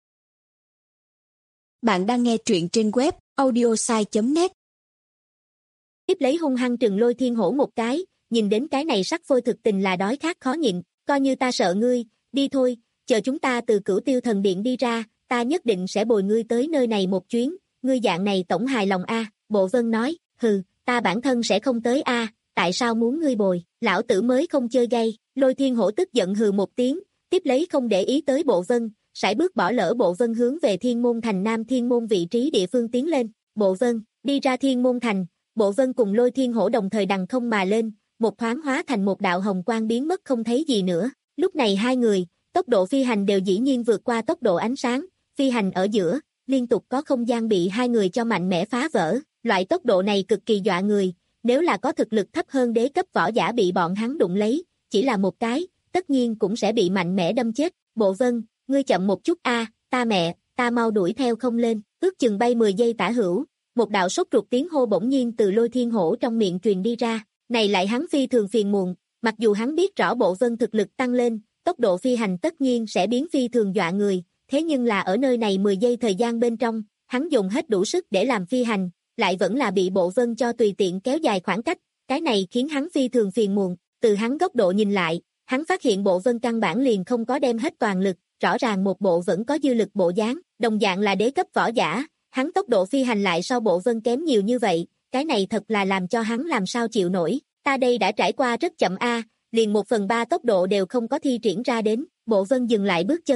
Bạn đang nghe truyện trên web audiosai chấm net. Tiếp lấy hung hăng trừng Lôi Thiên Hổ một cái, nhìn đến cái này sắc phôi thực tình là đói khát khó nhịn, coi như ta sợ ngươi, đi thôi, chờ chúng ta từ Cửu Tiêu Thần Điện đi ra, ta nhất định sẽ bồi ngươi tới nơi này một chuyến, ngươi dạng này tổng hài lòng a, Bộ Vân nói, hừ, ta bản thân sẽ không tới a, tại sao muốn ngươi bồi, lão tử mới không chơi gay, Lôi Thiên Hổ tức giận hừ một tiếng, tiếp lấy không để ý tới Bộ Vân, sải bước bỏ lỡ Bộ Vân hướng về Thiên Môn Thành Nam Thiên Môn vị trí địa phương tiến lên, Bộ Vân, đi ra Thiên Môn Thành, Bộ Vân cùng Lôi Thiên Hổ đồng thời đằng không mà lên, một thoáng hóa thành một đạo hồng quang biến mất không thấy gì nữa, lúc này hai người, tốc độ phi hành đều dĩ nhiên vượt qua tốc độ ánh sáng, phi hành ở giữa, liên tục có không gian bị hai người cho mạnh mẽ phá vỡ, loại tốc độ này cực kỳ dọa người, nếu là có thực lực thấp hơn đế cấp võ giả bị bọn hắn đụng lấy, chỉ là một cái, tất nhiên cũng sẽ bị mạnh mẽ đâm chết, Bộ Vân, ngươi chậm một chút a, ta mẹ, ta mau đuổi theo không lên, ước chừng bay mười giây tả hữu, một đạo sốt ruột tiếng hô bỗng nhiên từ Lôi Thiên Hổ trong miệng truyền đi ra, này lại hắn phi thường phiền muộn, mặc dù hắn biết rõ Bộ Vân thực lực tăng lên, tốc độ phi hành tất nhiên sẽ biến phi thường dọa người, thế nhưng là ở nơi này mười giây thời gian bên trong, hắn dùng hết đủ sức để làm phi hành, lại vẫn là bị Bộ Vân cho tùy tiện kéo dài khoảng cách, cái này khiến hắn phi thường phiền muộn, từ hắn góc độ nhìn lại, hắn phát hiện Bộ Vân căn bản liền không có đem hết toàn lực, rõ ràng một bộ vẫn có dư lực bộ dáng, đồng dạng là đế cấp võ giả, hắn tốc độ phi hành lại so Bộ Vân kém nhiều như vậy, cái này thật là làm cho hắn làm sao chịu nổi, ta đây đã trải qua rất chậm a, liền một phần ba tốc độ đều không có thi triển ra đến, Bộ Vân dừng lại bước chân,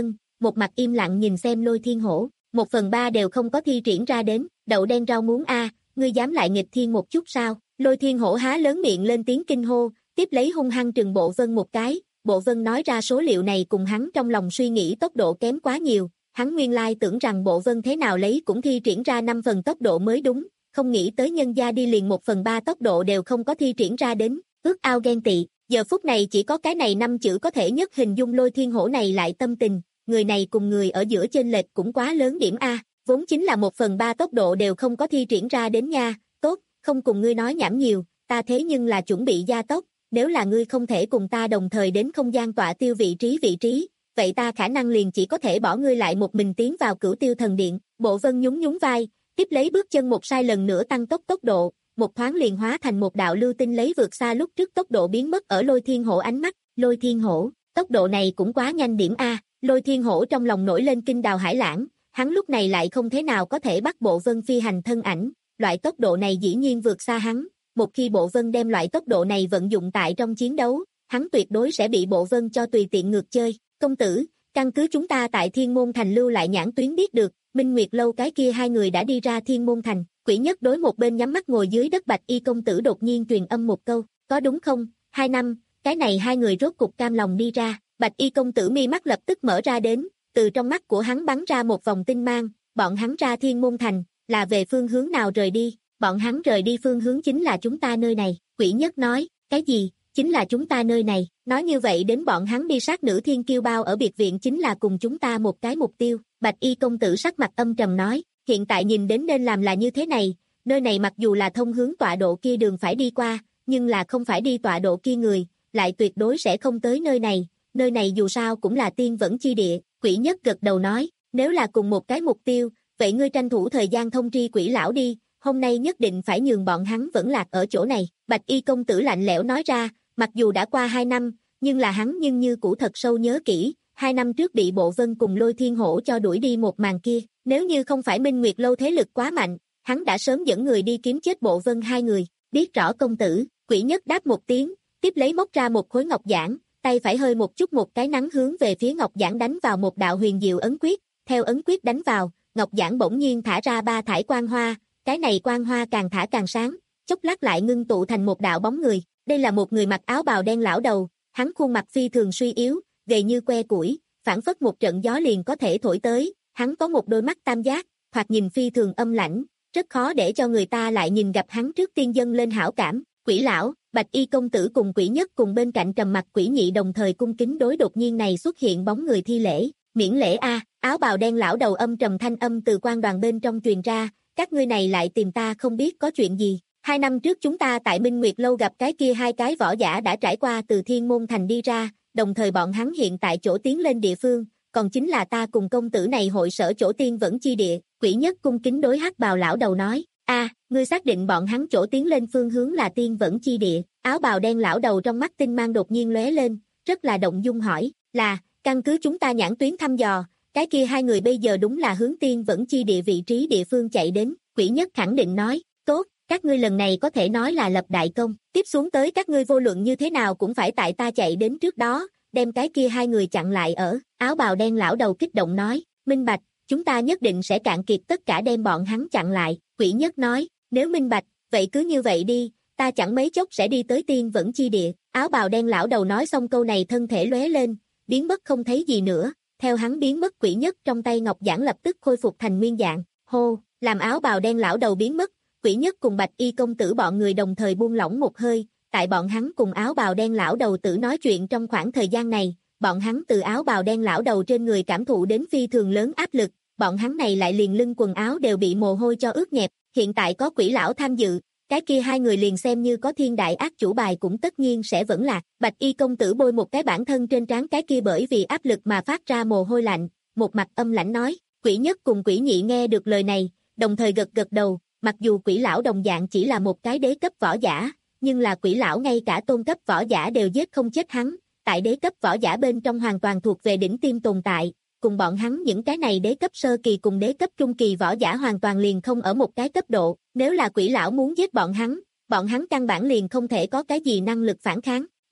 một mặt im lặng nhìn xem Lôi Thiên Hổ, một phần ba đều không có thi triển ra đến, đậu đen rau muống a, ngươi dám lại nghịch thiên một chút sao? Lôi Thiên Hổ há lớn miệng lên tiếng kinh hô, tiếp lấy hung hăng trừng Bộ Vân một cái, Bộ Vân nói ra số liệu này cùng hắn trong lòng suy nghĩ tốc độ kém quá nhiều, hắn nguyên lai tưởng rằng Bộ Vân thế nào lấy cũng thi triển ra năm phần tốc độ mới đúng, không nghĩ tới nhân gia đi liền một phần ba tốc độ đều không có thi triển ra đến, ước ao ghen tị, giờ phút này chỉ có cái này năm chữ có thể nhất hình dung Lôi Thiên Hổ này lại tâm tình, người này cùng người ở giữa chênh lệch cũng quá lớn điểm a, vốn chính là một phần ba tốc độ đều không có thi triển ra đến nha, tốt, không cùng ngươi nói nhảm nhiều, ta thế nhưng là chuẩn bị gia tốc, nếu là ngươi không thể cùng ta đồng thời đến không gian tọa tiêu vị trí vị trí, vậy ta khả năng liền chỉ có thể bỏ ngươi lại một mình tiến vào Cửu Tiêu Thần Điện. Bộ Vân nhún nhún vai, tiếp lấy bước chân một sai lần nữa tăng tốc tốc độ, một thoáng liền hóa thành một đạo lưu tinh lấy vượt xa lúc trước tốc độ biến mất ở Lôi Thiên Hổ ánh mắt. Lôi Thiên Hổ, tốc độ này cũng quá nhanh điểm a. Lôi Thiên Hổ trong lòng nổi lên kinh đào hải lãng, hắn lúc này lại không thế nào có thể bắt Bộ Vân phi hành thân ảnh, loại tốc độ này dĩ nhiên vượt xa hắn, một khi Bộ Vân đem loại tốc độ này vận dụng tại trong chiến đấu, hắn tuyệt đối sẽ bị Bộ Vân cho tùy tiện ngược chơi. Công tử, căn cứ chúng ta tại Thiên Môn Thành lưu lại nhãn tuyến biết được, Minh Nguyệt Lâu cái kia hai người đã đi ra Thiên Môn Thành. Quỷ Nhất đối một bên nhắm mắt ngồi dưới đất Bạch Y công tử đột nhiên truyền âm một câu, có đúng không? Hai năm, cái này hai người rốt cục cam lòng đi ra. Bạch Y công tử mi mắt lập tức mở ra đến, từ trong mắt của hắn bắn ra một vòng tinh mang, bọn hắn ra Thiên Môn Thành, là về phương hướng nào rời đi? Bọn hắn rời đi phương hướng chính là chúng ta nơi này. Quỷ Nhất nói, cái gì? Chính là chúng ta nơi này. Nói như vậy đến bọn hắn đi sát nữ thiên kiêu bao ở biệt viện chính là cùng chúng ta một cái mục tiêu. Bạch Y công tử sắc mặt âm trầm nói, hiện tại nhìn đến nên làm là như thế này, nơi này mặc dù là thông hướng tọa độ kia đường phải đi qua, nhưng là không phải đi tọa độ kia người, lại tuyệt đối sẽ không tới nơi này, nơi này dù sao cũng là tiên vẫn chi địa. Quỷ Nhất gật đầu nói, nếu là cùng một cái mục tiêu, vậy ngươi tranh thủ thời gian thông tri quỷ lão đi, hôm nay nhất định phải nhường bọn hắn vẫn lạc ở chỗ này. Bạch Y công tử lạnh lẽo nói ra, mặc dù đã qua hai năm, nhưng là hắn nhưng như cũ thật sâu nhớ kỹ, hai năm trước bị Bộ Vân cùng Lôi Thiên Hổ cho đuổi đi một màn kia, nếu như không phải Minh Nguyệt Lâu thế lực quá mạnh, hắn đã sớm dẫn người đi kiếm chết Bộ Vân hai người. Biết rõ công tử. Quỷ Nhất đáp một tiếng, tiếp lấy móc ra một khối ngọc giản, tay phải hơi một chút một cái nắng hướng về phía ngọc giản đánh vào một đạo huyền diệu ấn quyết, theo ấn quyết đánh vào, ngọc giản bỗng nhiên thả ra ba thải quang hoa, cái này quang hoa càng thả càng sáng, chốc lát lại ngưng tụ thành một đạo bóng người. Đây là một người mặc áo bào đen lão đầu, hắn khuôn mặt phi thường suy yếu, gầy như que củi, phản phất một trận gió liền có thể thổi tới, hắn có một đôi mắt tam giác, thoạt nhìn phi thường âm lãnh, rất khó để cho người ta lại nhìn gặp hắn trước tiên dâng lên hảo cảm. Quỷ lão, Bạch Y công tử cùng Quỷ Nhất cùng bên cạnh trầm mặt Quỷ Nhị đồng thời cung kính đối đột nhiên này xuất hiện bóng người thi lễ. Miễn lễ a. Áo bào đen lão đầu âm trầm thanh âm từ quan đoàn bên trong truyền ra, các ngươi này lại tìm ta không biết có chuyện gì. Hai năm trước chúng ta tại Minh Nguyệt Lâu gặp cái kia hai cái võ giả đã trải qua từ Thiên Môn Thành đi ra, đồng thời bọn hắn hiện tại chỗ tiến lên địa phương, còn chính là ta cùng công tử này hội sở chỗ tiên vẫn chi địa. Quỷ Nhất cung kính đối hắc bào lão đầu nói, a, ngươi xác định bọn hắn chỗ tiến lên phương hướng là tiên vẫn chi địa? Áo bào đen lão đầu trong mắt tinh mang đột nhiên lóe lên, rất là động dung hỏi, là, căn cứ chúng ta nhãn tuyến thăm dò, cái kia hai người bây giờ đúng là hướng tiên vẫn chi địa vị trí địa phương chạy đến. Quỷ Nhất khẳng định nói, tốt, các ngươi lần này có thể nói là lập đại công, tiếp xuống tới các ngươi vô luận như thế nào cũng phải tại ta chạy đến trước đó, đem cái kia hai người chặn lại ở. Áo bào đen lão đầu kích động nói, minh bạch, chúng ta nhất định sẽ cạn kiệt tất cả đem bọn hắn chặn lại. Quỷ Nhất nói, nếu minh bạch, vậy cứ như vậy đi, ta chẳng mấy chốc sẽ đi tới tiên vẫn chi địa. Áo bào đen lão đầu nói xong câu này thân thể lóe lên, biến mất không thấy gì nữa, theo hắn biến mất Quỷ Nhất trong tay ngọc giản lập tức khôi phục thành nguyên dạng. Hô, làm áo bào đen lão đầu biến mất, Quỷ Nhất cùng Bạch Y công tử bọn người đồng thời buông lỏng một hơi, tại bọn hắn cùng áo bào đen lão đầu tử nói chuyện trong khoảng thời gian này, bọn hắn từ áo bào đen lão đầu trên người cảm thụ đến phi thường lớn áp lực, bọn hắn này lại liền lưng quần áo đều bị mồ hôi cho ướt nhẹp, hiện tại có Quỷ lão tham dự, cái kia hai người liền xem như có thiên đại ác chủ bài cũng tất nhiên sẽ vẫn lạc. Bạch Y công tử bôi một cái bản thân trên trán cái kia bởi vì áp lực mà phát ra mồ hôi lạnh, một mặt âm lãnh nói. Quỷ Nhất cùng Quỷ Nhị nghe được lời này, đồng thời gật gật đầu, mặc dù Quỷ lão đồng dạng chỉ là một cái đế cấp võ giả, nhưng là Quỷ lão ngay cả tôn cấp võ giả đều giết không chết hắn, tại đế cấp võ giả bên trong hoàn toàn thuộc về đỉnh tiêm tồn tại, cùng bọn hắn những cái này đế cấp sơ kỳ cùng đế cấp trung kỳ võ giả hoàn toàn liền không ở một cái cấp độ, nếu là Quỷ lão muốn giết bọn hắn, bọn hắn căn bản liền không thể có cái gì năng lực phản kháng.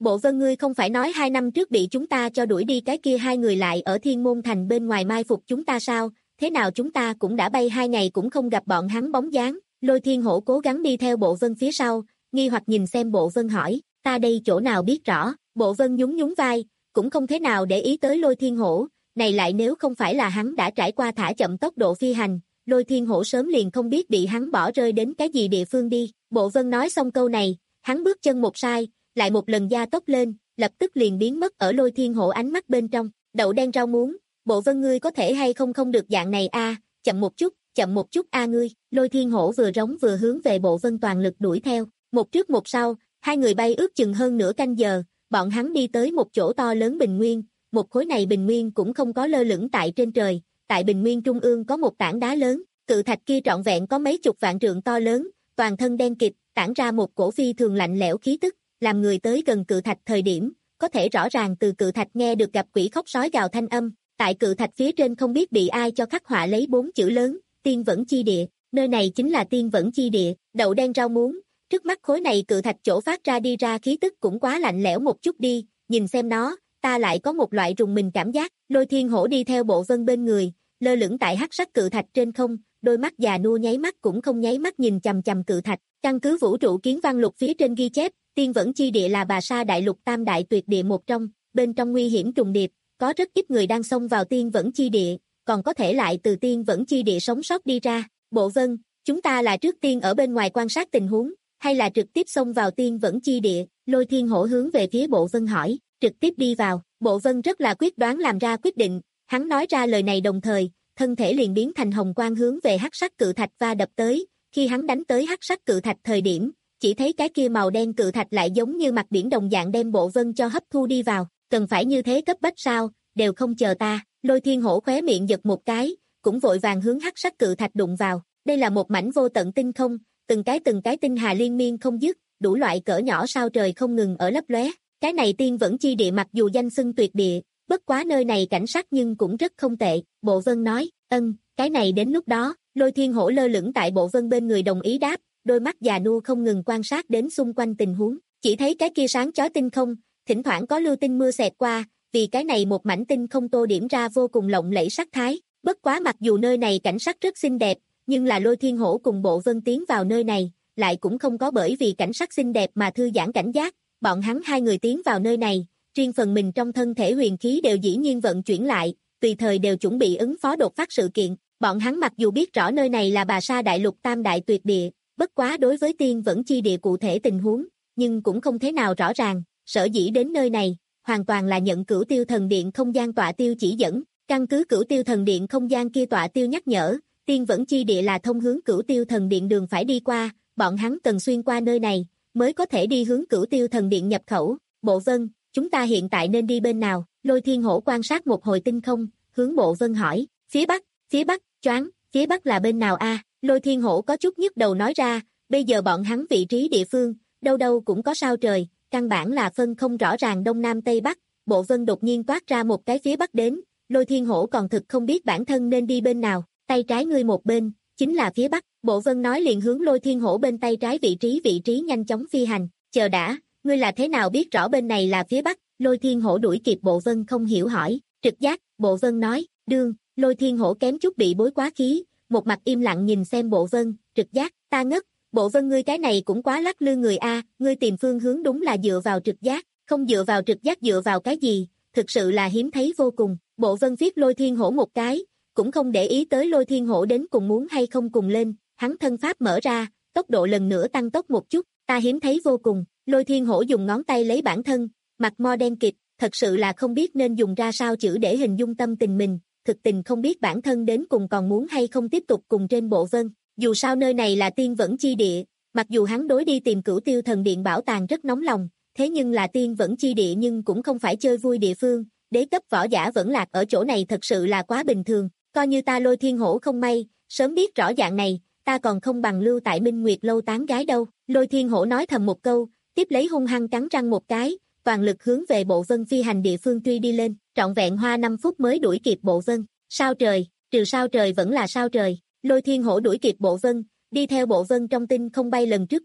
Bộ Vân ngươi không phải nói hai năm trước bị chúng ta cho đuổi đi cái kia hai người lại ở Thiên Môn Thành bên ngoài mai phục chúng ta sao, thế nào chúng ta cũng đã bay hai ngày cũng không gặp bọn hắn bóng dáng. Lôi Thiên Hổ cố gắng đi theo Bộ Vân phía sau, nghi hoặc nhìn xem Bộ Vân hỏi, ta đây chỗ nào biết rõ. Bộ Vân nhún nhún vai, cũng không thế nào để ý tới Lôi Thiên Hổ, này lại nếu không phải là hắn đã trải qua thả chậm tốc độ phi hành, Lôi Thiên Hổ sớm liền không biết bị hắn bỏ rơi đến cái gì địa phương đi. Bộ Vân nói xong câu này, hắn bước chân một sai, lại một lần gia tốc lên, lập tức liền biến mất ở Lôi Thiên Hổ ánh mắt bên trong. Đậu đen rau muống, Bộ Vân ngươi có thể hay không không được dạng này a, chậm một chút, chậm một chút a ngươi. Lôi Thiên Hổ vừa rống vừa hướng về Bộ Vân toàn lực đuổi theo, một trước một sau, hai người bay ước chừng hơn nửa canh giờ, bọn hắn đi tới một chỗ to lớn bình nguyên, một khối này bình nguyên cũng không có lơ lửng tại trên trời, tại bình nguyên trung ương có một tảng đá lớn, cự thạch kia trọn vẹn có mấy chục vạn trượng to lớn, toàn thân đen kịt, tản ra một cổ phi thường lạnh lẽo khí tức, làm người tới gần cự thạch thời điểm, có thể rõ ràng từ cự thạch nghe được gặp quỷ khóc sói gào thanh âm, tại cự thạch phía trên không biết bị ai cho khắc họa lấy bốn chữ lớn, Tiên Vẫn Chi Địa, nơi này chính là Tiên Vẫn Chi Địa. Đậu đen rau muống, trước mắt khối này cự thạch chỗ phát ra đi ra khí tức cũng quá lạnh lẽo một chút đi, nhìn xem nó, ta lại có một loại rùng mình cảm giác. Lôi Thiên Hổ đi theo Bộ Vân bên người, lơ lửng tại hắc sắc cự thạch trên không, đôi mắt già nua nháy mắt cũng không nháy mắt nhìn chằm chằm cự thạch. Căn cứ vũ trụ kiến văn lục phía trên ghi chép, Tiên Vẫn Chi Địa là Bà Sa Đại Lục tam đại tuyệt địa một trong, bên trong nguy hiểm trùng điệp, có rất ít người đang xông vào Tiên Vẫn Chi Địa, còn có thể lại từ Tiên Vẫn Chi Địa sống sót đi ra. Bộ Vân, chúng ta là trước tiên ở bên ngoài quan sát tình huống, hay là trực tiếp xông vào Tiên Vẫn Chi Địa? Lôi Thiên Hổ hướng về phía Bộ Vân hỏi, trực tiếp đi vào. Bộ Vân rất là quyết đoán làm ra quyết định, hắn nói ra lời này đồng thời, thân thể liền biến thành hồng quang hướng về hắc sắc cự thạch va đập tới, khi hắn đánh tới hắc sắc cự thạch thời điểm, chỉ thấy cái kia màu đen cự thạch lại giống như mặt biển đồng dạng đem Bộ Vân cho hấp thu đi vào, cần phải như thế cấp bách sao, đều không chờ ta. Lôi Thiên Hổ khóe miệng giật một cái, cũng vội vàng hướng hắc sắc cự thạch đụng vào. Đây là một mảnh vô tận tinh không, từng cái từng cái tinh hà liên miên không dứt, đủ loại cỡ nhỏ sao trời không ngừng ở lấp lóe. Cái này Tiên Vẫn Chi Địa mặc dù danh xưng tuyệt địa, bất quá nơi này cảnh sắc nhưng cũng rất không tệ. Bộ Vân nói, ân, cái này đến lúc đó. Lôi Thiên Hổ lơ lửng tại Bộ Vân bên người đồng ý đáp, đôi mắt già nua không ngừng quan sát đến xung quanh tình huống, chỉ thấy cái kia sáng chói tinh không, thỉnh thoảng có lưu tinh mưa xẹt qua, vì cái này một mảnh tinh không tô điểm ra vô cùng lộng lẫy sắc thái. Bất quá mặc dù nơi này cảnh sắc rất xinh đẹp, nhưng là Lôi Thiên Hổ cùng Bộ Vân tiến vào nơi này, lại cũng không có bởi vì cảnh sắc xinh đẹp mà thư giãn cảnh giác. Bọn hắn hai người tiến vào nơi này, riêng phần mình trong thân thể huyền khí đều dĩ nhiên vận chuyển lại, tùy thời đều chuẩn bị ứng phó đột phát sự kiện. Bọn hắn mặc dù biết rõ nơi này là Bà Sa Đại Lục tam đại tuyệt địa, bất quá đối với Tiên Vẫn Chi Địa cụ thể tình huống, nhưng cũng không thế nào rõ ràng, sở dĩ đến nơi này, hoàn toàn là nhận Cửu Tiêu Thần Điện không gian tọa tiêu chỉ dẫn, căn cứ Cửu Tiêu Thần Điện không gian kia tọa tiêu nhắc nhở, Tiên Vẫn Chi Địa là thông hướng Cửu Tiêu Thần Điện đường phải đi qua, bọn hắn cần xuyên qua nơi này, mới có thể đi hướng Cửu Tiêu Thần Điện nhập khẩu. Bộ Vân, chúng ta hiện tại nên đi bên nào? Lôi Thiên Hổ quan sát một hồi tinh không, hướng Bộ Vân hỏi, phía bắc, phía bắc, choáng, phía bắc là bên nào a? Lôi Thiên Hổ có chút nhức đầu nói ra, bây giờ bọn hắn vị trí địa phương, đâu đâu cũng có sao trời, căn bản là phân không rõ ràng đông nam tây bắc. Bộ Vân đột nhiên toát ra một cái phía bắc đến, Lôi Thiên Hổ còn thực không biết bản thân nên đi bên nào, tay trái ngươi một bên, chính là phía bắc. Bộ Vân nói liền hướng Lôi Thiên Hổ bên tay trái vị trí vị trí nhanh chóng phi hành. Chờ đã, ngươi là thế nào biết rõ bên này là phía bắc? Lôi Thiên Hổ đuổi kịp Bộ Vân không hiểu hỏi. Trực giác, Bộ Vân nói. Đương, Lôi Thiên Hổ kém chút bị bối quá khí, một mặt im lặng nhìn xem Bộ Vân. Trực giác, ta ngất. Bộ Vân ngươi cái này cũng quá lắc lư người a, ngươi tìm phương hướng đúng là dựa vào trực giác, không dựa vào trực giác dựa vào cái gì, thực sự là hiếm thấy vô cùng. Bộ Vân viết Lôi Thiên Hổ một cái, cũng không để ý tới Lôi Thiên Hổ đến cùng muốn hay không cùng lên, hắn thân pháp mở ra, tốc độ lần nữa tăng tốc một chút, ta hiếm thấy vô cùng. Lôi Thiên Hổ dùng ngón tay lấy bản thân, mặt mo đen kịt, thật sự là không biết nên dùng ra sao chữ để hình dung tâm tình mình, thực tình không biết bản thân đến cùng còn muốn hay không tiếp tục cùng trên Bộ Vân. Dù sao nơi này là Tiên Vẫn Chi Địa, mặc dù hắn đối đi tìm Cửu Tiêu Thần Điện bảo tàng rất nóng lòng, thế nhưng là Tiên Vẫn Chi Địa nhưng cũng không phải chơi vui địa phương, đế cấp võ giả vẫn lạc ở chỗ này thật sự là quá bình thường, coi như ta Lôi Thiên Hổ không may, sớm biết rõ dạng này, ta còn không bằng lưu tại Minh Nguyệt Lâu tán gái đâu. Lôi Thiên Hổ nói thầm một câu, tiếp lấy hung hăng cắn răng một cái, toàn lực hướng về Bộ Vân phi hành địa phương truy đi lên, trọn vẹn hoa năm phút mới đuổi kịp Bộ Vân. Sao trời, trừ sao trời vẫn là sao trời. Lôi Thiên Hổ đuổi kịp Bộ Vân, đi theo Bộ Vân trong tinh không bay lần trước biết,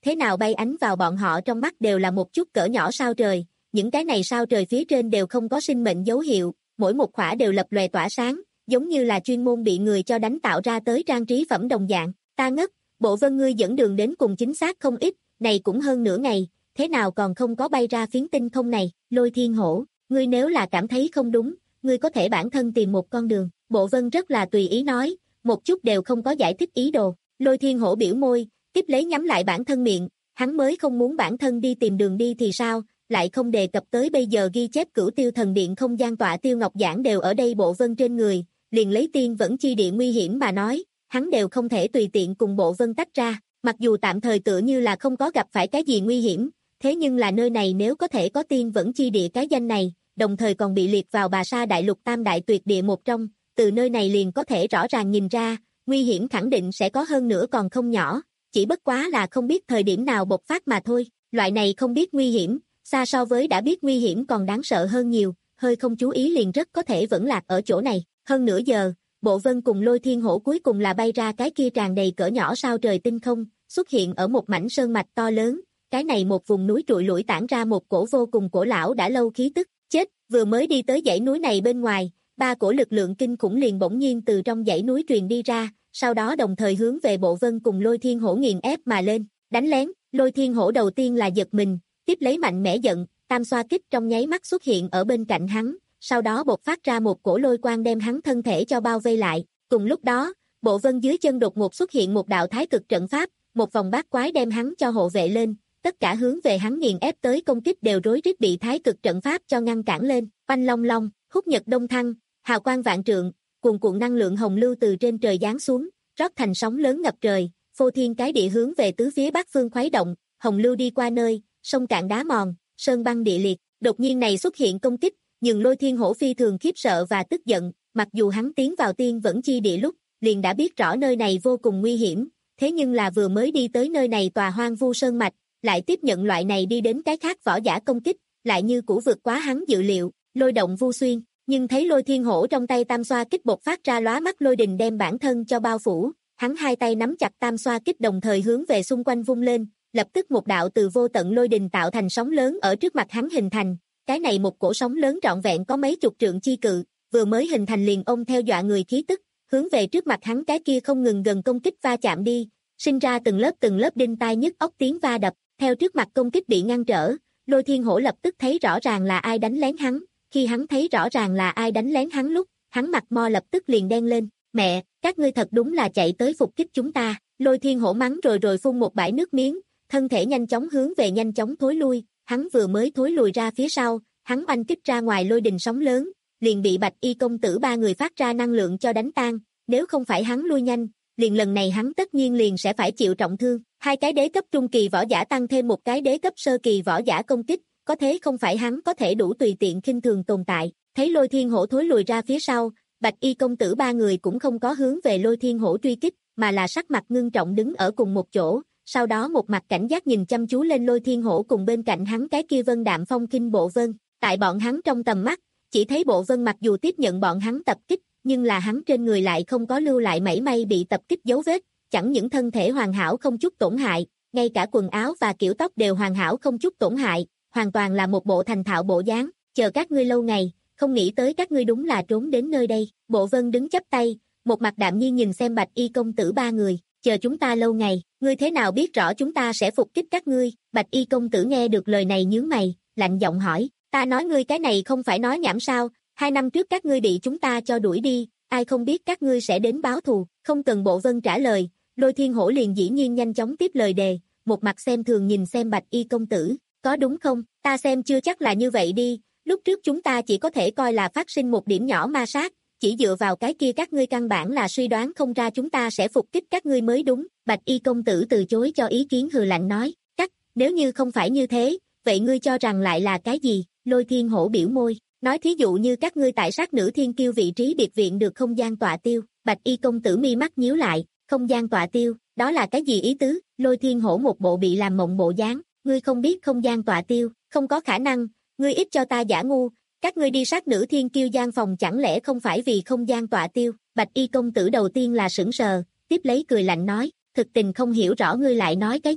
thế nào bay ánh vào bọn họ trong mắt đều là một chút cỡ nhỏ sao trời, những cái này sao trời phía trên đều không có sinh mệnh dấu hiệu, mỗi một khỏa đều lập lòe tỏa sáng, giống như là chuyên môn bị người cho đánh tạo ra tới trang trí phẩm đồng dạng. Ta ngất, Bộ Vân ngươi dẫn đường đến cùng chính xác không ít, này cũng hơn nửa ngày, thế nào còn không có bay ra phiến tinh không này? Lôi Thiên Hổ, ngươi nếu là cảm thấy không đúng, ngươi có thể bản thân tìm một con đường. Bộ Vân rất là tùy ý nói, một chút đều không có giải thích ý đồ. Lôi Thiên Hổ biểu môi, tiếp lấy nhắm lại bản thân miệng, hắn mới không muốn bản thân đi tìm đường đi thì sao, lại không đề cập tới bây giờ ghi chép Cửu Tiêu Thần Điện không gian tọa tiêu ngọc giản đều ở đây Bộ Vân trên người, liền lấy tiên vẫn chi địa nguy hiểm mà nói, hắn đều không thể tùy tiện cùng Bộ Vân tách ra, mặc dù tạm thời tựa như là không có gặp phải cái gì nguy hiểm, thế nhưng là nơi này nếu có thể có tiên vẫn chi địa cái danh này, đồng thời còn bị liệt vào Bà Sa Đại Lục Tam Đại Tuyệt Địa một trong, từ nơi này liền có thể rõ ràng nhìn ra, nguy hiểm khẳng định sẽ có hơn nữa còn không nhỏ, chỉ bất quá là không biết thời điểm nào bộc phát mà thôi, loại này không biết nguy hiểm, xa so với đã biết nguy hiểm còn đáng sợ hơn nhiều, hơi không chú ý liền rất có thể vẫn lạc ở chỗ này, hơn nửa giờ, Bộ Vân cùng Lôi Thiên Hổ cuối cùng là bay ra cái kia tràn đầy cỡ nhỏ sao trời tinh không, xuất hiện ở một mảnh sơn mạch to lớn, cái này một vùng núi trụi lủi tản ra một cổ vô cùng cổ lão đã lâu khí tức, chết, vừa mới đi tới dãy núi này bên ngoài, ba cổ lực lượng kinh khủng liền bỗng nhiên từ trong dãy núi truyền đi ra, sau đó đồng thời hướng về Bộ Vân cùng Lôi Thiên Hổ nghiền ép mà lên, đánh lén, Lôi Thiên Hổ đầu tiên là giật mình, tiếp lấy mạnh mẽ giận, tam xoa kích trong nháy mắt xuất hiện ở bên cạnh hắn, sau đó bộc phát ra một cổ lôi quang đem hắn thân thể cho bao vây lại, cùng lúc đó, Bộ Vân dưới chân đột ngột xuất hiện một đạo thái cực trận pháp, một vòng bát quái đem hắn cho hộ vệ lên, tất cả hướng về hắn nghiền ép tới công kích đều rối rít bị thái cực trận pháp cho ngăn cản lên, oanh long long, húc nhật đông thăng, hào quang vạn trượng, cuồn cuộn năng lượng hồng lưu từ trên trời giáng xuống, rót thành sóng lớn ngập trời, phô thiên cái địa hướng về tứ phía bát phương khuấy động, hồng lưu đi qua nơi, sông cạn đá mòn, sơn băng địa liệt, đột nhiên này xuất hiện công kích, nhưng Lôi Thiên Hổ phi thường khiếp sợ và tức giận, mặc dù hắn tiến vào tiên vẫn chi địa lúc, liền đã biết rõ nơi này vô cùng nguy hiểm, thế nhưng là vừa mới đi tới nơi này tòa hoang vu sơn mạch, lại tiếp nhận loại này đi đến cái khác võ giả công kích, lại như cũ vượt quá hắn dự liệu, lôi động vu xuyên, nhưng thấy Lôi Thiên Hổ trong tay tam xoa kích bộc phát ra lóa mắt lôi đình đem bản thân cho bao phủ, hắn hai tay nắm chặt tam xoa kích đồng thời hướng về xung quanh vung lên, lập tức một đạo từ vô tận lôi đình tạo thành sóng lớn ở trước mặt hắn hình thành, cái này một cổ sóng lớn trọn vẹn có mấy chục trượng chi cự, vừa mới hình thành liền ôm theo dọa người khí tức, hướng về trước mặt hắn cái kia không ngừng gần công kích va chạm đi, sinh ra từng lớp từng lớp đinh tai nhức óc tiếng va đập, theo trước mặt công kích bị ngăn trở, Lôi Thiên Hổ lập tức thấy rõ ràng là ai đánh lén hắn, khi hắn thấy rõ ràng là ai đánh lén hắn lúc, hắn mặt mo lập tức liền đen lên, mẹ, các ngươi thật đúng là chạy tới phục kích chúng ta, Lôi Thiên Hổ mắng rồi rồi phun một bãi nước miếng, thân thể nhanh chóng hướng về nhanh chóng thối lui, hắn vừa mới thối lùi ra phía sau, hắn oanh kích ra ngoài lôi đình sóng lớn, liền bị Bạch Y công tử ba người phát ra năng lượng cho đánh tan, nếu không phải hắn lui nhanh, liền lần này hắn tất nhiên liền sẽ phải chịu trọng thương, hai cái đế cấp trung kỳ võ giả tăng thêm một cái đế cấp sơ kỳ võ giả công kích, có thế không phải hắn có thể đủ tùy tiện khinh thường tồn tại, thấy Lôi Thiên Hổ thối lùi ra phía sau, Bạch Y công tử ba người cũng không có hướng về Lôi Thiên Hổ truy kích, mà là sắc mặt ngưng trọng đứng ở cùng một chỗ, sau đó một mặt cảnh giác nhìn chăm chú lên Lôi Thiên Hổ cùng bên cạnh hắn cái kia Vân Đạm Phong Khinh Bộ Vân, tại bọn hắn trong tầm mắt, chỉ thấy Bộ Vân mặc dù tiếp nhận bọn hắn tập kích, nhưng là hắn trên người lại không có lưu lại mảy may bị tập kích dấu vết, chẳng những thân thể hoàn hảo không chút tổn hại, ngay cả quần áo và kiểu tóc đều hoàn hảo không chút tổn hại, hoàn toàn là một bộ thành thạo bộ dáng, chờ các ngươi lâu ngày, không nghĩ tới các ngươi đúng là trốn đến nơi đây, Bộ Vân đứng chắp tay, một mặt đạm nhiên nhìn xem Bạch Y công tử ba người, chờ chúng ta lâu ngày, ngươi thế nào biết rõ chúng ta sẽ phục kích các ngươi, Bạch Y công tử nghe được lời này nhướng mày, lạnh giọng hỏi, ta nói ngươi cái này không phải nói nhảm sao, hai năm trước các ngươi bị chúng ta cho đuổi đi, ai không biết các ngươi sẽ đến báo thù, không cần Bộ Vân trả lời, Lôi Thiên Hổ liền dĩ nhiên nhanh chóng tiếp lời đề, một mặt xem thường nhìn xem Bạch Y công tử, có đúng không, ta xem chưa chắc là như vậy đi, lúc trước chúng ta chỉ có thể coi là phát sinh một điểm nhỏ ma sát, chỉ dựa vào cái kia các ngươi căn bản là suy đoán không ra chúng ta sẽ phục kích các ngươi mới đúng, Bạch Y công tử từ chối cho ý kiến hừ lạnh nói, cắt, nếu như không phải như thế, vậy ngươi cho rằng lại là cái gì, Lôi Thiên Hổ biểu môi, nói thí dụ như các ngươi tại sát nữ thiên kiêu vị trí biệt viện được không gian tọa tiêu, Bạch Y công tử mi mắt nhíu lại, không gian tọa tiêu, đó là cái gì ý tứ, Lôi Thiên Hổ một bộ bị làm mộng bộ dáng, ngươi không biết không gian tọa tiêu, không có khả năng, ngươi ít cho ta giả ngu, các ngươi đi sát nữ thiên kiêu gian phòng chẳng lẽ không phải vì không gian tọa tiêu, Bạch Y công tử đầu tiên là sững sờ, tiếp lấy cười lạnh nói, thực tình không hiểu rõ ngươi lại nói cái gì,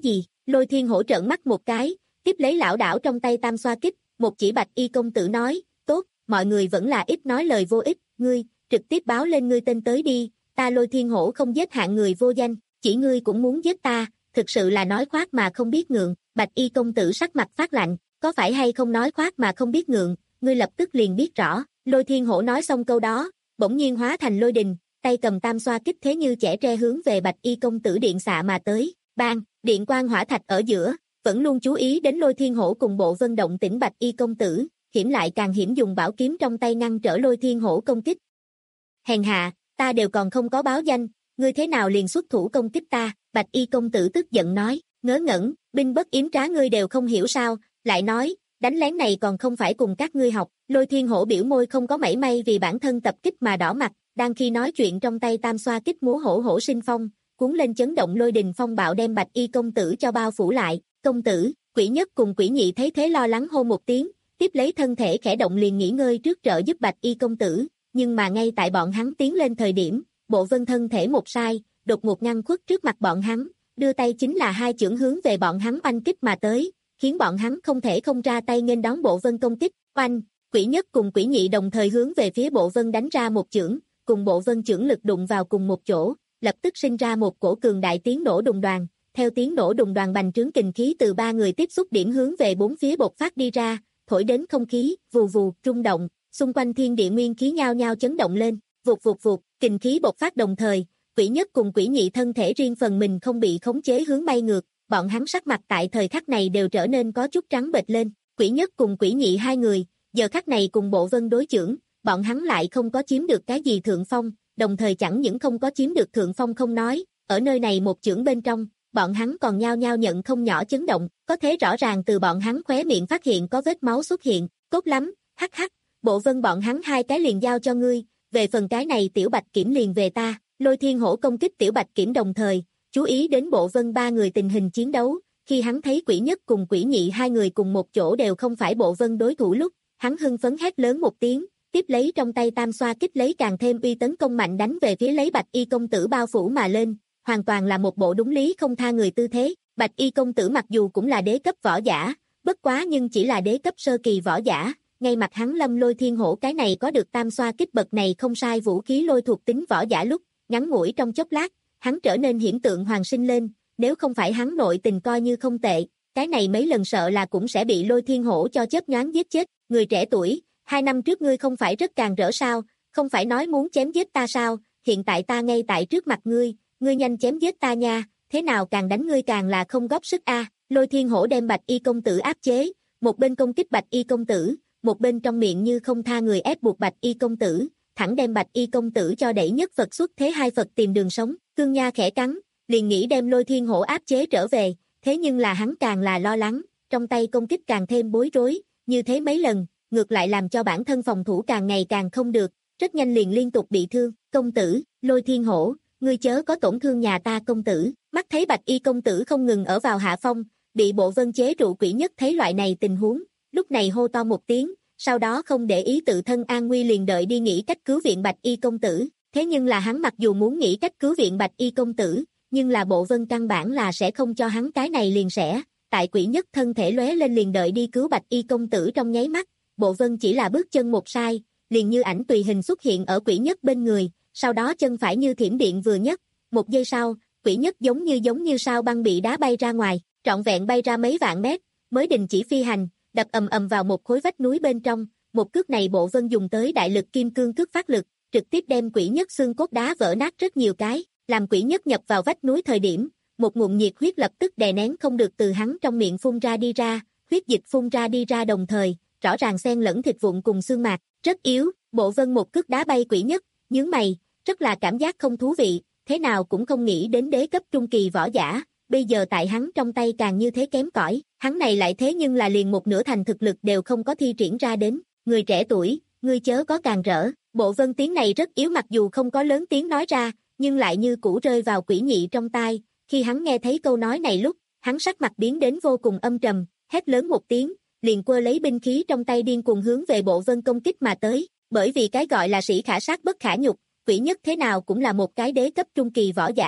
Lôi Thiên Hổ trợn mắt một cái, tiếp lấy lão đảo trong tay tam xoa kích, một chỉ Bạch Y công tử nói, tốt, mọi người vẫn là ít nói lời vô ích, ngươi, trực tiếp báo lên ngươi tên tới đi, ta Lôi Thiên Hổ không giết hạng người vô danh, chỉ ngươi cũng muốn giết ta, thực sự là nói khoác mà không biết ngượng. Bạch Y công tử sắc mặt phát lạnh, có phải hay không nói khoác mà không biết ngượng, ngươi lập tức liền biết rõ. Lôi Thiên Hổ nói xong câu đó, bỗng nhiên hóa thành lôi đình, tay cầm tam xoa kích thế như chẻ tre hướng về Bạch Y công tử điện xạ mà tới. Bang, điện quang hỏa thạch ở giữa, vẫn luôn chú ý đến Lôi Thiên Hổ cùng bộ vân động tĩnh Bạch Y công tử, hiểm lại càng hiểm dùng bảo kiếm trong tay ngăn trở Lôi Thiên Hổ công kích. Hèn hạ, ta đều còn không có báo danh, ngươi thế nào liền xuất thủ công kích ta? Bạch Y công tử tức giận nói, ngớ ngẩn, binh bất yếm trá ngươi đều không hiểu sao, lại nói, đánh lén này còn không phải cùng các ngươi học. Lôi Thiên Hổ biểu môi không có mảy may vì bản thân tập kích mà đỏ mặt, đang khi nói chuyện trong tay tam xoa kích múa hổ hổ sinh phong, cuốn lên chấn động lôi đình phong bạo đem Bạch Y công tử cho bao phủ lại. Công tử, Quỷ Nhất cùng Quỷ Nhị thấy thế lo lắng hô một tiếng, tiếp lấy thân thể khẽ động liền nghỉ ngơi trước trợ giúp Bạch Y công tử, nhưng mà ngay tại bọn hắn tiến lên thời điểm, Bộ Vân thân thể một sai, đột ngột ngăn khuất trước mặt bọn hắn, đưa tay chính là hai chưởng hướng về bọn hắn oanh kích mà tới, khiến bọn hắn không thể không ra tay nghênh đón Bộ Vân công kích. Oanh, Quỷ Nhất cùng Quỷ Nhị đồng thời hướng về phía Bộ Vân đánh ra một chưởng, cùng Bộ Vân chưởng lực đụng vào cùng một chỗ, lập tức sinh ra một cổ cường đại tiếng nổ đùng đoàng. Theo tiếng nổ đùng đoàng bành trướng kình khí từ ba người tiếp xúc điểm hướng về bốn phía bộc phát đi ra, thổi đến không khí vù vù rung động, xung quanh thiên địa nguyên khí nhao nhao chấn động lên, vụt vụt vụt, kình khí bộc phát đồng thời, Quỷ Nhất cùng Quỷ Nhị thân thể riêng phần mình không bị khống chế hướng bay ngược, bọn hắn sắc mặt tại thời khắc này đều trở nên có chút trắng bệch lên. Quỷ Nhất cùng Quỷ Nhị hai người, giờ khắc này cùng Bộ Vân đối chưởng, bọn hắn lại không có chiếm được cái gì thượng phong, đồng thời chẳng những không có chiếm được thượng phong không nói, ở nơi này một chưởng bên trong, bọn hắn còn nhao nhao nhận không nhỏ chấn động, có thể rõ ràng từ bọn hắn khóe miệng phát hiện có vết máu xuất hiện, tốt lắm, hắc hắc, Bộ Vân bọn hắn hai cái liền giao cho ngươi, về phần cái này Tiểu Bạch Kiểm liền về ta. Lôi Thiên Hổ công kích Tiểu Bạch Kiểm đồng thời, chú ý đến Bộ Vân ba người tình hình chiến đấu, khi hắn thấy Quỷ Nhất cùng Quỷ Nhị hai người cùng một chỗ đều không phải Bộ Vân đối thủ lúc, hắn hưng phấn hét lớn một tiếng, tiếp lấy trong tay tam xoa kích lấy càng thêm uy tấn công mạnh đánh về phía lấy Bạch Y công tử bao phủ mà lên, hoàn toàn là một bộ đúng lý không tha người tư thế. Bạch Y công tử mặc dù cũng là đế cấp võ giả, bất quá nhưng chỉ là đế cấp sơ kỳ võ giả, ngay mặt hắn lâm Lôi Thiên Hổ cái này có được tam xoa kích bậc này không sai vũ khí lôi thuộc tính võ giả lúc, ngắn ngủi trong chốc lát, hắn trở nên hiển tượng hoàng sinh lên, nếu không phải hắn nội tình coi như không tệ, cái này mấy lần sợ là cũng sẽ bị Lôi Thiên Hổ cho chớp nhoáng giết chết. Người trẻ tuổi, hai năm trước ngươi không phải rất càng rỡ sao, không phải nói muốn chém giết ta sao, hiện tại ta ngay tại trước mặt ngươi, ngươi nhanh chém giết ta nha, thế nào càng đánh ngươi càng là không góp sức a. Lôi Thiên Hổ đem Bạch Y công tử áp chế, một bên công kích Bạch Y công tử, một bên trong miệng như không tha người ép buộc Bạch Y công tử, thẳng đem Bạch Y công tử cho đẩy nhất Phật xuất thế hai Phật tìm đường sống. Cương Nha khẽ cắn, liền nghĩ đem Lôi Thiên Hổ áp chế trở về, thế nhưng là hắn càng là lo lắng, trong tay công kích càng thêm bối rối, như thế mấy lần, ngược lại làm cho bản thân phòng thủ càng ngày càng không được, rất nhanh liền liên tục bị thương. Công tử, Lôi Thiên Hổ, ngươi chớ có tổn thương nhà ta công tử. Mắt thấy Bạch Y công tử không ngừng ở vào hạ phong, bị Bộ Vân chế trụ. Quỷ Nhất thấy loại này tình huống, lúc này hô to một tiếng, sau đó không để ý tự thân an nguy liền đợi đi nghĩ cách cứu viện Bạch Y công tử. Thế nhưng là hắn mặc dù muốn nghĩ cách cứu viện Bạch Y công tử, nhưng là Bộ Vân căn bản là sẽ không cho hắn cái này liền sẽ. Tại Quỷ Nhất thân thể lóe lên liền đợi đi cứu Bạch Y công tử trong nháy mắt, Bộ Vân chỉ là bước chân một sai, liền như ảnh tùy hình xuất hiện ở Quỷ Nhất bên người, sau đó chân phải như thiểm điện vừa nhấc, một giây sau, Quỷ Nhất giống như giống như sao băng bị đá bay ra ngoài, trọn vẹn bay ra mấy vạn mét, mới đình chỉ phi hành, đập ầm ầm vào một khối vách núi bên trong. Một cước này Bộ Vân dùng tới đại lực kim cương cước phát lực, trực tiếp đem Quỷ Nhất xương cốt đá vỡ nát rất nhiều cái, làm Quỷ Nhất nhập vào vách núi thời điểm, một ngụm nhiệt huyết lập tức đè nén không được từ hắn trong miệng phun ra đi ra, huyết dịch phun ra đi ra đồng thời, rõ ràng xen lẫn thịt vụn cùng xương mạc, rất yếu. Bộ Vân một cước đá bay Quỷ Nhất, nhướng mày, rất là cảm giác không thú vị, thế nào cũng không nghĩ đến đế cấp trung kỳ võ giả, bây giờ tại hắn trong tay càng như thế kém cỏi, hắn này lại thế nhưng là liền một nửa thành thực lực đều không có thi triển ra đến. Người trẻ tuổi, ngươi chớ có càng rỡ. Bộ Vân tiếng này rất yếu, mặc dù không có lớn tiếng nói ra, nhưng lại như cũ rơi vào Quỷ Nhị trong tai. Khi hắn nghe thấy câu nói này lúc, hắn sắc mặt biến đến vô cùng âm trầm, hét lớn một tiếng, liền quơ lấy binh khí trong tay điên cuồng hướng về Bộ Vân công kích mà tới. Bởi vì cái gọi là sĩ khả sát bất khả nhục, Quỷ Nhất thế nào cũng là một cái đế cấp trung kỳ võ giả,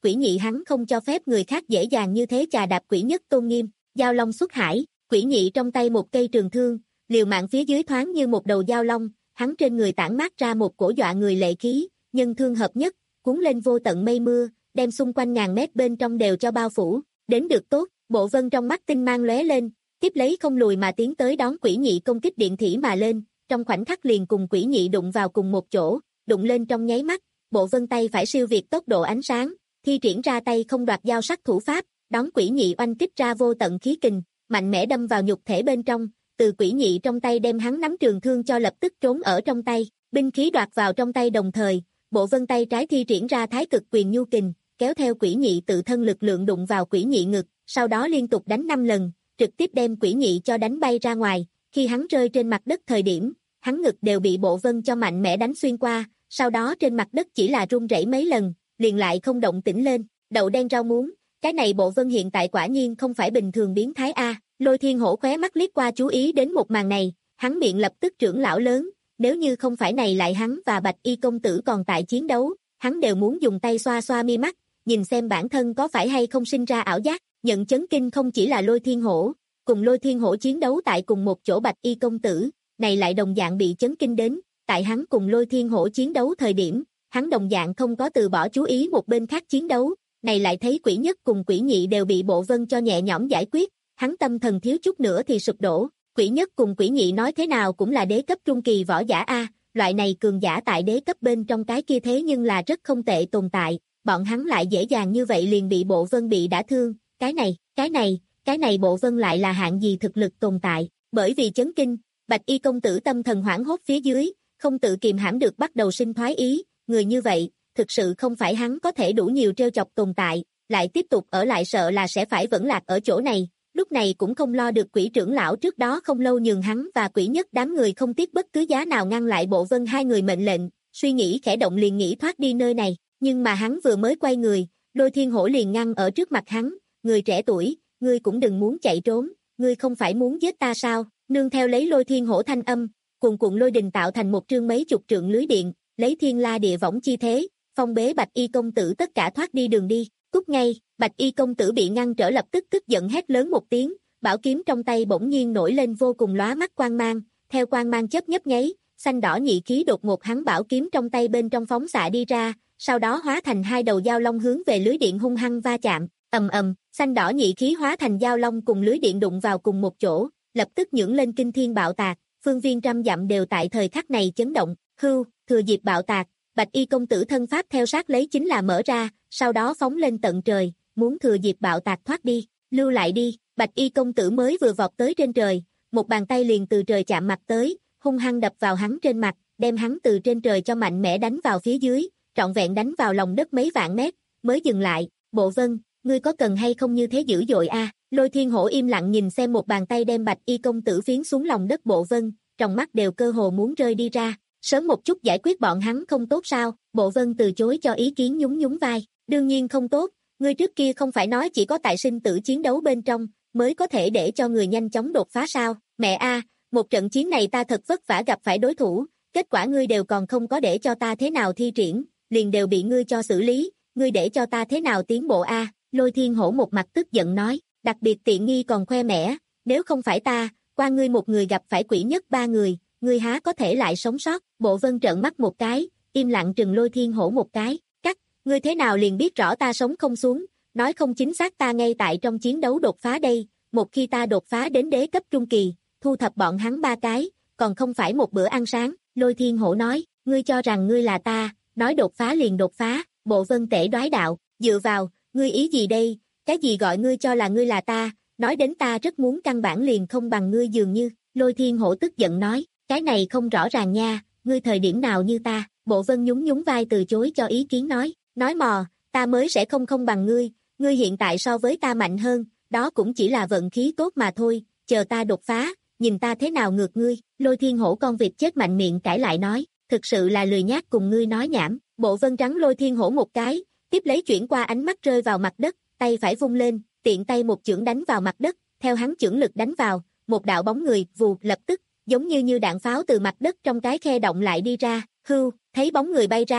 quỷ nhị hắn không cho phép người khác dễ dàng như thế chà đạp quỷ nhất tôn nghiêm. Giao long xuất hải, quỷ nhị trong tay một cây trường thương, liều mạng phía dưới thoáng như một đầu giao long, hắn trên người tản mát ra một cổ dọa người lệ khí, nhân thương hợp nhất, cuốn lên vô tận mây mưa, đem xung quanh ngàn mét bên trong đều cho bao phủ, đến được tốt, Bộ Vân trong mắt tinh mang lóe lên, tiếp lấy không lùi mà tiến tới đón quỷ nhị công kích điện thỉ mà lên, trong khoảnh khắc liền cùng quỷ nhị đụng vào cùng một chỗ, đụng lên trong nháy mắt, Bộ Vân tay phải siêu việt tốc độ ánh sáng, thi triển ra tay không đoạt giao sắc thủ pháp, đón quỷ nhị oanh kích ra vô tận khí kình, mạnh mẽ đâm vào nhục thể bên trong, từ quỷ nhị trong tay đem hắn nắm trường thương cho lập tức trốn ở trong tay, binh khí đoạt vào trong tay đồng thời, Bộ Vân tay trái thi triển ra thái cực quyền nhu kình, kéo theo quỷ nhị tự thân lực lượng đụng vào quỷ nhị ngực, sau đó liên tục đánh năm lần, trực tiếp đem quỷ nhị cho đánh bay ra ngoài, khi hắn rơi trên mặt đất thời điểm, hắn ngực đều bị Bộ Vân cho mạnh mẽ đánh xuyên qua, sau đó trên mặt đất chỉ là rung rẩy mấy lần, liền lại không động tĩnh lên, đậu đen rau muống, cái này Bộ Vân hiện tại quả nhiên không phải bình thường biến thái a. Lôi Thiên Hổ khóe mắt liếc qua chú ý đến một màn này, hắn miệng lập tức trưởng lão lớn, nếu như không phải này lại hắn và Bạch Y công tử còn tại chiến đấu, hắn đều muốn dùng tay xoa xoa mi mắt, nhìn xem bản thân có phải hay không sinh ra ảo giác, nhận chấn kinh không chỉ là Lôi Thiên Hổ, cùng Lôi Thiên Hổ chiến đấu tại cùng một chỗ Bạch Y công tử, này lại đồng dạng bị chấn kinh đến, tại hắn cùng Lôi Thiên Hổ chiến đấu thời điểm, hắn đồng dạng không có từ bỏ chú ý một bên khác chiến đấu, này lại thấy quỷ nhất cùng quỷ nhị đều bị Bộ Vân cho nhẹ nhõm giải quyết, hắn tâm thần thiếu chút nữa thì sụp đổ, quỷ nhất cùng quỷ nhị nói thế nào cũng là đế cấp trung kỳ võ giả a, loại này cường giả tại đế cấp bên trong cái kia thế nhưng là rất không tệ tồn tại, bọn hắn lại dễ dàng như vậy liền bị Bộ Vân bị đả thương, cái này, cái này, cái này Bộ Vân lại là hạng gì thực lực tồn tại, bởi vì chấn kinh, Bạch Y công tử tâm thần hoảng hốt phía dưới, không tự kiềm hãm được bắt đầu sinh thoái ý, người như vậy, thực sự không phải hắn có thể đủ nhiều trêu chọc tồn tại, lại tiếp tục ở lại sợ là sẽ phải vẫn lạc ở chỗ này, lúc này cũng không lo được quỷ trưởng lão trước đó không lâu nhường hắn và quỷ nhất đám người không tiếc bất cứ giá nào ngăn lại Bộ Vân hai người mệnh lệnh, suy nghĩ khẽ động liền nghĩ thoát đi nơi này, nhưng mà hắn vừa mới quay người, Lôi Thiên Hổ liền ngăn ở trước mặt hắn, người trẻ tuổi, ngươi cũng đừng muốn chạy trốn, ngươi không phải muốn giết ta sao, nương theo lấy Lôi Thiên Hổ thanh âm, cuồn cuộn lôi đình tạo thành một trương mấy chục trượng lưới điện, lấy thiên la địa võng chi thế, phong bế Bạch Y công tử tất cả thoát đi đường đi, cút ngay, Bạch Y công tử bị ngăn trở lập tức tức giận hét lớn một tiếng, bảo kiếm trong tay bỗng nhiên nổi lên vô cùng lóa mắt quang mang, theo quang mang chớp nhấp nháy, xanh đỏ nhị khí đột ngột hắn bảo kiếm trong tay bên trong phóng xạ đi ra, sau đó hóa thành hai đầu dao long hướng về lưới điện hung hăng va chạm, ầm ầm, xanh đỏ nhị khí hóa thành dao long cùng lưới điện đụng vào cùng một chỗ, lập tức nhưỡng lên kinh thiên bạo tạc, phương viên trăm dặm đều tại thời khắc này chấn động, hưu, thừa dịp bạo tạc, Bạch Y công tử thân pháp theo sát lấy chính là mở ra, sau đó phóng lên tận trời, muốn thừa dịp bạo tạc thoát đi, lưu lại đi, Bạch Y công tử mới vừa vọt tới trên trời, một bàn tay liền từ trời chạm mặt tới, hung hăng đập vào hắn trên mặt, đem hắn từ trên trời cho mạnh mẽ đánh vào phía dưới, trọn vẹn đánh vào lòng đất mấy vạn mét, mới dừng lại, Bộ Vân, ngươi có cần hay không như thế dữ dội a? Lôi Thiên Hổ im lặng nhìn xem một bàn tay đem Bạch Y công tử phiến xuống lòng đất Bộ Vân, trong mắt đều cơ hồ muốn rơi đi ra, sớm một chút giải quyết bọn hắn không tốt sao? Bộ Vân từ chối cho ý kiến nhún nhún vai, đương nhiên không tốt, ngươi trước kia không phải nói chỉ có tại sinh tử chiến đấu bên trong, mới có thể để cho người nhanh chóng đột phá sao? Mẹ a, một trận chiến này ta thật vất vả gặp phải đối thủ, kết quả ngươi đều còn không có để cho ta thế nào thi triển, liền đều bị ngươi cho xử lý, ngươi để cho ta thế nào tiến bộ a? Lôi Thiên Hổ một mặt tức giận nói, đặc biệt tiện nghi còn khoe mẽ, nếu không phải ta, qua ngươi một người gặp phải quỷ nhất ba người, ngươi há có thể lại sống sót? Bộ Vân trợn mắt một cái, im lặng trừng Lôi Thiên Hổ một cái, cắt, ngươi thế nào liền biết rõ ta sống không xuống, nói không chính xác ta ngay tại trong chiến đấu đột phá đây, một khi ta đột phá đến đế cấp trung kỳ, thu thập bọn hắn ba cái, còn không phải một bữa ăn sáng, Lôi Thiên Hổ nói, ngươi cho rằng ngươi là ta, nói đột phá liền đột phá, Bộ Vân tể đoái đạo, dựa vào, ngươi ý gì đây, cái gì gọi ngươi cho là ngươi là ta, nói đến ta rất muốn căn bản liền không bằng ngươi dường như, Lôi Thiên Hổ tức giận nói, cái này không rõ ràng nha, ngươi thời điểm nào như ta, Bộ Vân nhún nhún vai từ chối cho ý kiến nói, nói mò, ta mới sẽ không không bằng ngươi, ngươi hiện tại so với ta mạnh hơn, đó cũng chỉ là vận khí tốt mà thôi, chờ ta đột phá, nhìn ta thế nào ngược ngươi, Lôi Thiên Hổ con vịt chết mạnh miệng cãi lại nói, thực sự là lười nhác cùng ngươi nói nhảm, Bộ Vân trắng Lôi Thiên Hổ một cái, tiếp lấy chuyển qua ánh mắt rơi vào mặt đất, tay phải vung lên, tiện tay một chưởng đánh vào mặt đất, theo hắn chưởng lực đánh vào, một đạo bóng người vù lập tức, giống như như đạn pháo từ mặt đất trong cái khe động lại đi ra, hưu, thấy bóng người bay ra,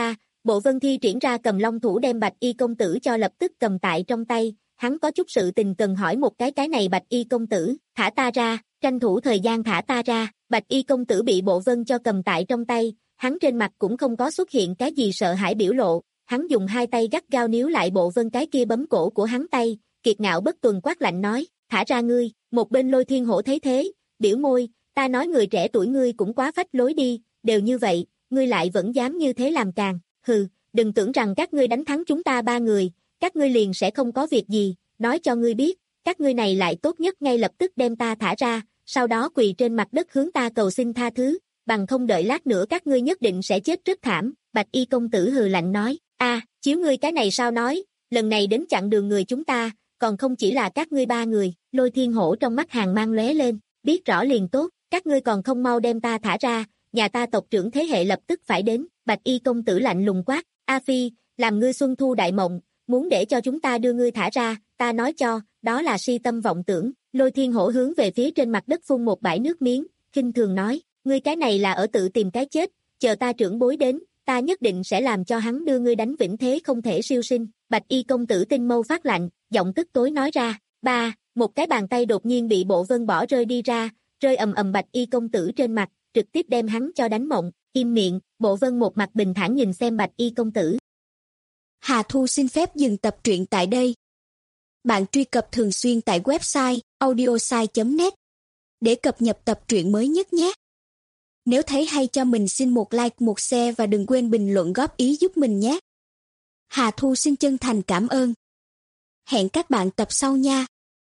Bộ Vân thi triển ra cầm long thủ đem Bạch Y công tử cho lập tức cầm tại trong tay, hắn có chút sự tình cần hỏi một cái cái này Bạch Y công tử, thả ta ra, tranh thủ thời gian thả ta ra, Bạch Y công tử bị Bộ Vân cho cầm tại trong tay, hắn trên mặt cũng không có xuất hiện cái gì sợ hãi biểu lộ, hắn dùng hai tay gắt gao níu lại Bộ Vân cái kia bấm cổ của hắn tay, kiệt ngạo bất tuần quát lạnh nói, thả ra ngươi, một bên Lôi Thiên Hổ thấy thế, biểu môi, ta nói người trẻ tuổi ngươi cũng quá phách lối đi, đều như vậy, ngươi lại vẫn dám như thế làm càng, hừ, đừng tưởng rằng các ngươi đánh thắng chúng ta ba người, các ngươi liền sẽ không có việc gì, nói cho ngươi biết, các ngươi này lại tốt nhất ngay lập tức đem ta thả ra, sau đó quỳ trên mặt đất hướng ta cầu xin tha thứ, bằng không đợi lát nữa các ngươi nhất định sẽ chết rất thảm, Bạch Y công tử hừ lạnh nói, a, chiếu ngươi cái này sao nói, lần này đến chặn đường người chúng ta, còn không chỉ là các ngươi ba người, Lôi Thiên Hổ trong mắt hàng mang lóe lên, biết rõ liền tốt, các ngươi còn không mau đem ta thả ra, nhà ta tộc trưởng thế hệ lập tức phải đến, Bạch Y công tử lạnh lùng quát, A Phi, làm ngươi xuân thu đại mộng, muốn để cho chúng ta đưa ngươi thả ra, ta nói cho, đó là si tâm vọng tưởng, Lôi Thiên Hổ hướng về phía trên mặt đất phun một bãi nước miếng, khinh thường nói, ngươi cái này là ở tự tìm cái chết, chờ ta trưởng bối đến, ta nhất định sẽ làm cho hắn đưa ngươi đánh vĩnh thế không thể siêu sinh, Bạch Y công tử tinh mâu phát lạnh, giọng tức tối nói ra, ba, một cái bàn tay đột nhiên bị Bộ Vân bỏ rơi đi ra, rơi ầm ầm Bạch Y công tử trên mặt, trực tiếp đem hắn cho đánh mộng, im miệng, Bộ Vân một mặt bình thản nhìn xem Bạch Y công tử. Hà Thu xin phép dừng tập truyện tại đây. Bạn truy cập thường xuyên tại website audiosai chấm net để cập nhật tập truyện mới nhất nhé. Nếu thấy hay cho mình xin một like, một share và đừng quên bình luận góp ý giúp mình nhé. Hà Thu xin chân thành cảm ơn. Hẹn các bạn tập sau nha.